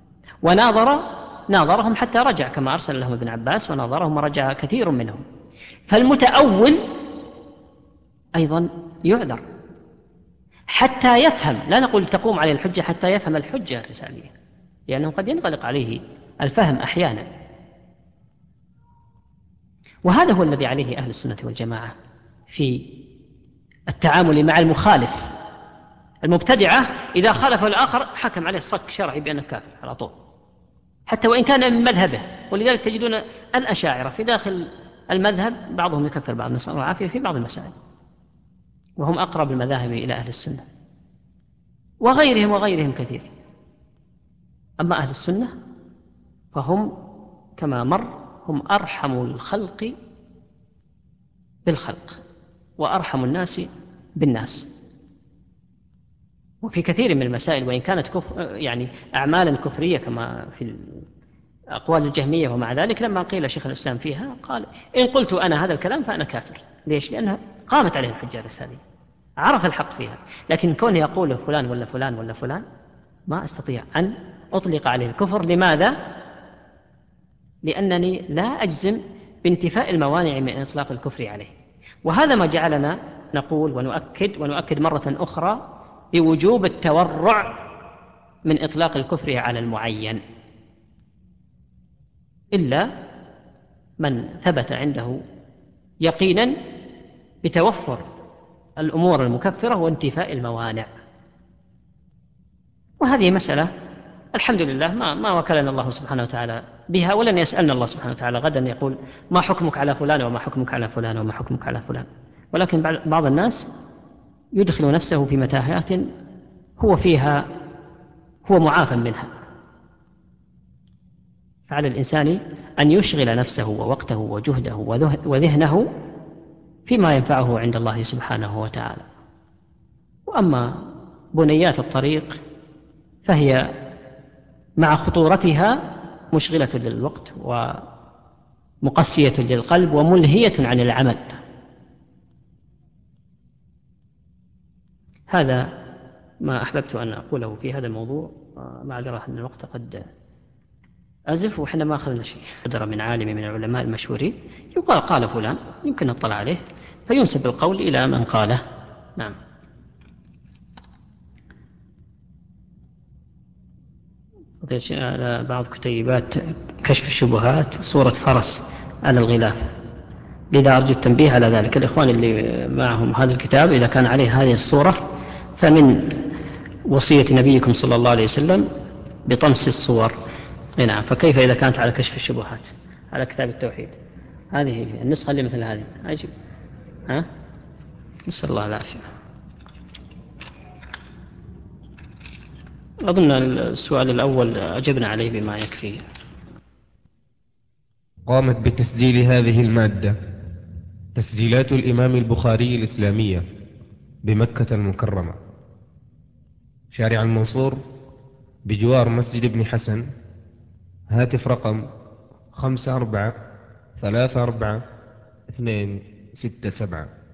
وناظرهم حتى رجع، كما أرسل لهم ابن عباس وناظرهم ورجع كثير منهم. فالمتأول أيضا يعذر حتى يفهم، لا نقول تقوم عليه الحجة، حتى يفهم الحجة الرسالية، لأنه قد ينغلق عليه الفهم أحيانا. وهذا هو الذي عليه أهل السنة والجماعة في التعامل مع المخالف. المبتدعة إذا خالف الآخر حكم عليه صك شرعي بأنه كافر على طول، حتى وإن كان من مذهبه. ولذلك تجدون الأشاعرة في داخل المذهب بعضهم يكفر بعض، نسأل الله العافية، في بعض المسائل، وهم أقرب المذاهب إلى أهل السنة، وغيرهم كثير. أما أهل السنة فهم كما مر هم أرحم الخلق بالخلق وأرحم الناس بالناس. وفي كثير من المسائل وإن كانت أعمالا كفرية كما في أقوال الجهمية، ومع ذلك لما قيل شيخ الإسلام فيها قال: إن قلت أنا هذا الكلام فأنا كافر. ليش؟ لأنها قامت عليه الحجة الرسالية، عرف الحق فيها. لكن كونه يقول فلان ولا فلان ولا فلان ما أستطيع أن أطلق عليه الكفر. لماذا؟ لأنني لا أجزم بانتفاء الموانع من إطلاق الكفر عليه. وهذا ما جعلنا نقول ونؤكد مرة أخرى بوجوب التورع من إطلاق الكفر على المعين، إلا من ثبت عنده يقينا بتوفر الأمور المكفرة وانتفاء الموانع. وهذه مسألة الحمد لله ما وكلنا الله سبحانه وتعالى بها، ولن يسألنا الله سبحانه وتعالى غدا يقول: ما حكمك على فلان وما حكمك على فلان وما حكمك على فلان. ولكن بعض الناس يدخل نفسه في متاهات هو معافى منها. فعلى الإنسان أن يشغل نفسه ووقته وجهده وذهنه فيما ينفعه عند الله سبحانه وتعالى. وأما بنيات الطريق فهي مع خطورتها مشغلة للوقت ومقسية للقلب وملهية عن العمل. هذا ما أحببت أن أقوله في هذا الموضوع، معذرة أن الوقت قد أزف وإحنا ما أخذنا شيء. قدر من عالم من العلماء المشهورين يقال قال فلان، يمكن نطلع عليه فينسب القول إلى من قاله. نعم. على بعض كتيبات كشف الشبهات صورة فرس على الغلاف، لذا أرجو التنبيه على ذلك. الإخوان اللي معهم هذا الكتاب إذا كان عليه هذه الصورة فمن وصية نبيكم صلى الله عليه وسلم بطمس الصور. نعم، فكيف إذا كانت على كشف الشبهات على كتاب التوحيد؟ هذه النسخة اللي مثل هذه عجيب. نسأل الله العافية. أظن السؤال الأول أجبنا عليه بما يكفي. قامت بتسجيل هذه المادة تسجيلات الإمام البخاري الإسلامية بمكة المكرمة، شارع المنصور بجوار مسجد ابن حسن. هاتف رقم 54344267.